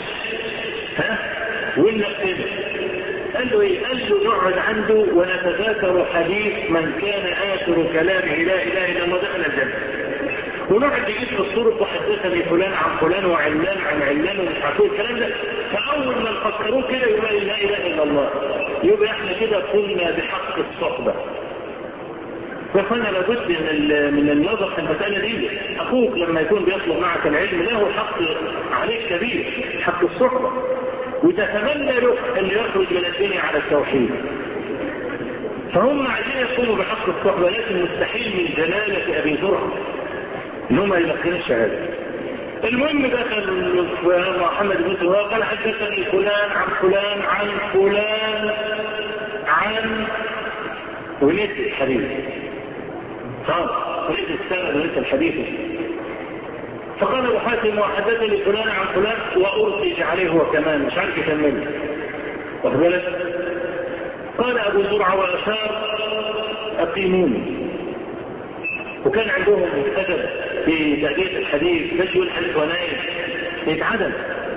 ونكتبه. قال له ايه؟ قال له نقعد عنده ونتذاكر حديث من كان آخر كلامه لا إله إلا الله دخل الجنة، ونقعد نجيب في الطرق وحدثني فلان عن فلان وعلان عن علان ومش عارف الكلام ده. فأول ما نفكروه كده يبقى لا إله إلا الله، يبقى احنا كده قلنا بحق الصحبة. فانا لابد من النظر في المسألة دي. أخوك لما يكون بيطلب معك العلم له حق عليك كبير، حق الصحبة، وتتمنى له أن يخرج من الدنيا على التوحيد. فهم عايزين يقوموا بحق الصحبة، لكن مستحيل من جلالة أبي زرعة إنهم يلقين الشهادة. المهم دخل محمد بن سهاب قال حدثني فلان عن فلان عن فلان عن ونسي الحديث. خلاص ونسي السنة ونسي الحديث. فقال ابو حاتم وحدثني فلان عن فلان وارتج عليه هو كمان مش عارف يكمل. واخد بالك؟ قال ابو زرعه واشار اقيموني. وكان عندهم ادب في تأدية الحديث، مش يقول الحديث ونايم يتعدل.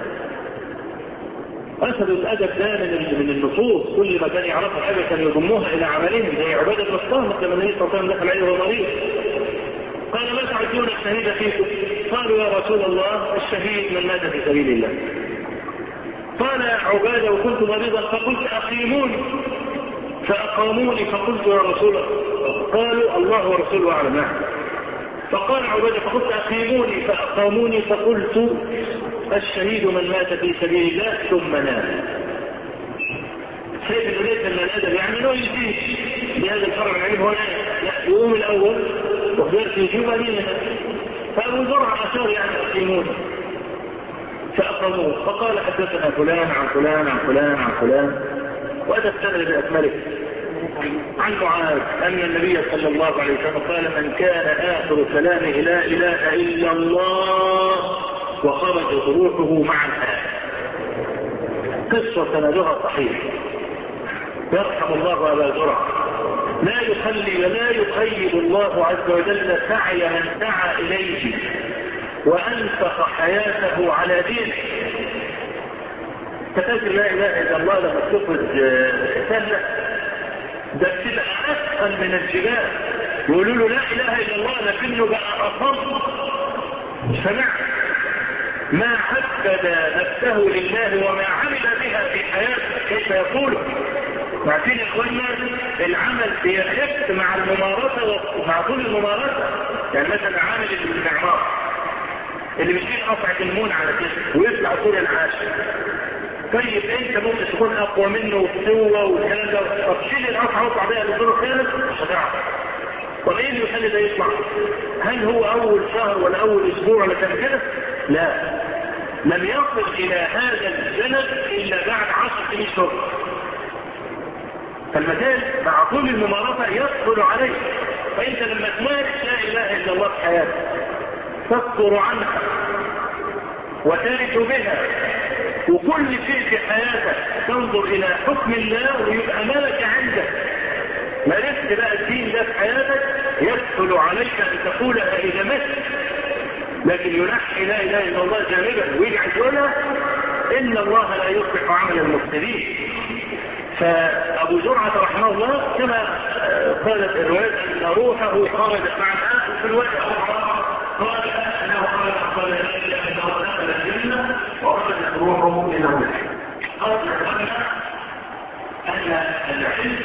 أخذوا الأدب ده من النصوص، كل ما كان يعرفوا حاجة كان يضموها إلى عملهم، زي عبادة بن الصامت لما النبي صلى الله عليه وسلم دخل عليه وهو مريض. قال ما تعدون الشهيد فيكم؟ قالوا يا رسول الله الشهيد من مات في سبيل الله. قال عبادة وكنت مريضا فقلت أقيموني فأقاموني فقلت يا رسول الله. قالوا الله ورسوله أعلم. فقال عبادة فقلت أقيموني فأقاموني فقلت الشهيد من مات في سبيل الله ثم نام. سيد ليس من الأدب يعني لو يزيد بهذا الفرع العلم هو لا يقوم الأول وفدرت يجيب أمينة. فأبو زرع أشار يعني أقيموني فأقاموه. فقال حدثنا فلان عن فلان عن فلان عن فلان وأتى السنة بأكمله عن معاذ أن النبي صلى الله عليه وسلم قال من كان آخر كلامه لا إله إلا الله وخرجت روحه مع الآية. قصة سندها صحيح. يرحم الله أبا زرع. لا يخلي ولا يخيب الله عز وجل سعي من سعى إليه وأنفق حياته على دينه. تفكر لا إله إلا الله لما تخرج سهلة، ده بتبقى أثقل من الجبال. يقولوا له لا إله إلا الله لكنه بقى أصم. سمع ما عبد نفسه لله وما عمل بها في حياته كيف يقول. وعارفين يا اخوانا العمل بيخف مع الممارسة ومع كل الممارسة. يعني مثلا عامل المعمار اللي بيشيل قطعة المون على كده ويطلع طول العاشر، طيب انت ممكن تكون اقوى منه وقوة والكلام ده، طب شيل القطعة واطلع بيها للدور الثالث مش هتعرف. طب ايه اللي يخلي ده يطلع؟ هل هو اول شهر ولا اول اسبوع ولا كان كده؟ لا، لم يصل الى هذا الجلد الا بعد 10 سنين شغل. فالمثال مع طول الممارسة يسهل عليك. فانت لما تمارس لا اله الا الله في حياتك تصبر عنها وترد بها، وكل شيء في حياتك تنظر الى حكم الله ويبقى ملك عندك، مارست بقى الدين ده في حياتك يسهل عليك ان تقولها اذا مت. لكن ينحي لا اله الا الله جانبا ويجعل يقولها ان الله لا يصلح عمل المفسدين. فابو زرعة رحمه الله كما قالت الروايات ان روحه خرجت مع الآخر في الوجه قال انه قال لا اله الا الله دخل الجنه وخرجت روحه من الوجه. قال ان العلم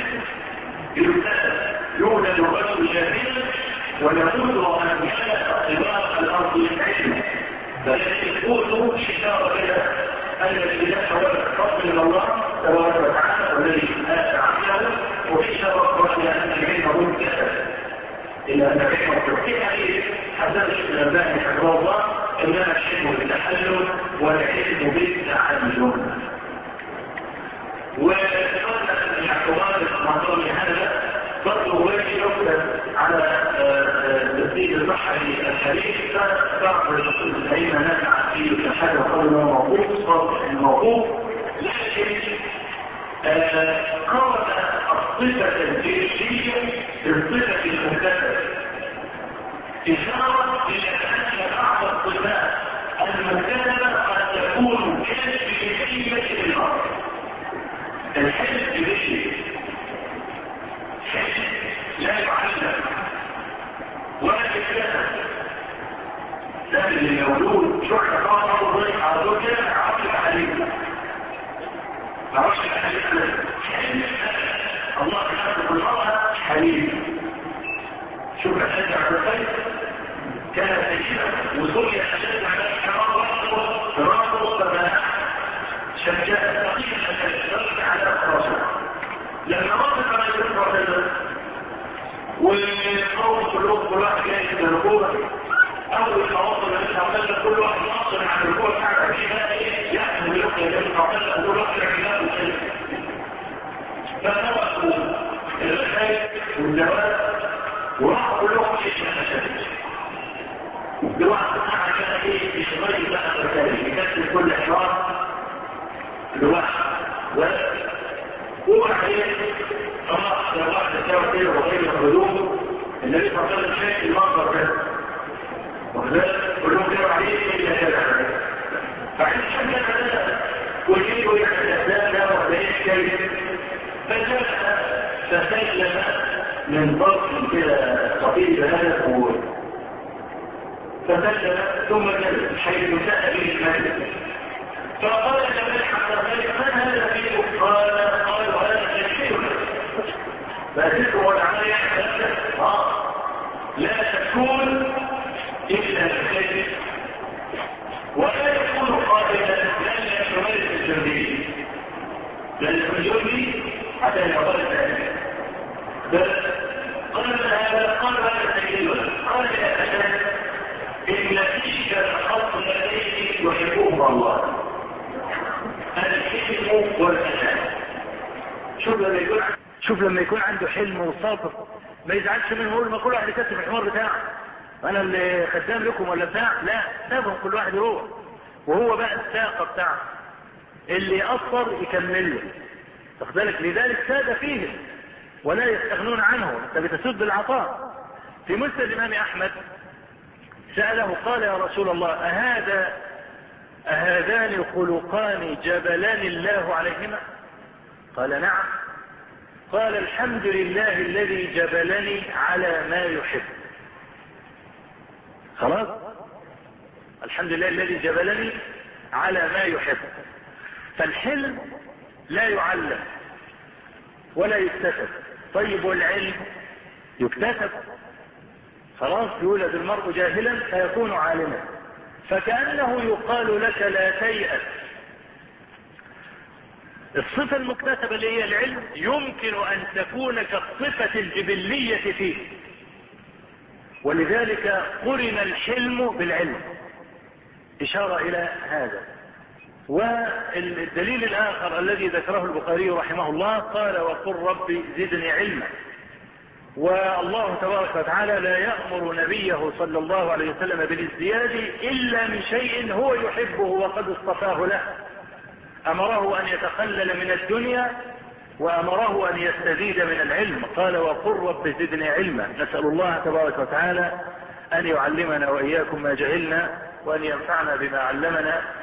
يولد الرجل جاهلا ويموت وانبياء طباق الارض علما. فيقول اشاره الى ان الاله هو الفضل من الله تبارك وتعالى والذي عمله، وفي شرف الى ان العلم منتهى الى ان العلم منتهى. حدث الالباني رحمه الله انما العلم بالتحلل والعلم بالتعلم. وقلنا ان الاعتراض المنظومي هذا برضه واجب يكتب على تسديد الصحه للحديث. فبعض الرسول الكريم نزع فيه التحلل وقال انه موقوف الموقوف، لكن قرن الصفه الجيشيه بالصفه المكتسبه إشارة إلى أن بعض الصفات المكتسبة قد حلف بكلمة الأرض. الحلف بشيء حلف لا يعلم ولا يتكلم. سهل المولود شو اعتقاد الله على طول كده ما يعرفش الحليم، ما يعرفش الحليم. الله يحفظ المرأة حليم. شوف الحاج عبد الخير كان سيدا وسمي الحاج على الحرام راسه فما شجاع ثقيل الشرك على راسه. لما وقف على الرسول والقوم كلهم كل واحد جاي من الركوع، اول ما وصل للحمد كل واحد ناصر على الركوع حاجه فيها يحمل يقي للحمد كل واحد علاج وسلم. فسووا الخير والزواج وراحوا كلهم شيء لواحد ساعة كان ايه يشغل بقى الرسالة يكتب كل حوار لواحد وبعدين خلاص لو واحد ساوى كده وغير الهدوم النبي صلى الله عليه وسلم شايف المنظر ده وكذلك كلهم كانوا عليه الا كذا فعند الحاجة ده والجيل ويحدث الاسلام ده ولا ايه كيف فسلم من ضرب كده خطيب هذا فسلم ثم جلس حيث سأل به الملك فقال لمن حتى ذلك من هذا فيه؟ قال هذا تشكيل فأسره والعمل يحدث لا تكون إلا الخير ولا يكون قائلا لن يتمارس الجندي لن يكون الجندي حتى يعطل ذلك قال هذا تشكيل قال يا أشهد إن فيك الحظ الذي يحبه الله الحلم والأمان. شوف لما يكون عنده حلم وصبر ما يزعلش منه يقول ما كل واحد يكتب الحمار بتاعه انا اللي خدام لكم ولا بتاع، لا سابهم كل واحد يروح وهو بقى الساقه بتاعه اللي يأثر يكمل له واخد بالك. لذلك ساد فيهم ولا يستغنون عنه. انت بتسد العطاء. في مسند الإمام أحمد سأله قال يا رسول الله أهذان خلقان جبلان الله عليهما؟ قال نعم. قال الحمد لله الذي جبلني على ما يحب. خلاص الحمد لله الذي جبلني على ما يحب. فالحلم لا يعلم ولا يكتسب. طيب والعلم يكتسب. خلاص يولد المرء جاهلا فيكون عالما. فكأنه يقال لك لا تيأس. الصفة المكتسبة اللي هي العلم يمكن أن تكون كالصفة الجبلية فيه، ولذلك قرن الحلم بالعلم إشارة إلى هذا. والدليل الآخر الذي ذكره البخاري رحمه الله قال وقل ربي زدني علما. والله تبارك وتعالى لا يأمر نبيه صلى الله عليه وسلم بالازدياد إلا من شيء هو يحبه وقد اصطفاه له. أمره أن يتخلل من الدنيا وأمره أن يستزيد من العلم. قال وقل رب زدني علما. نسأل الله تبارك وتعالى أن يعلمنا وإياكم ما جهلنا وأن ينفعنا بما علمنا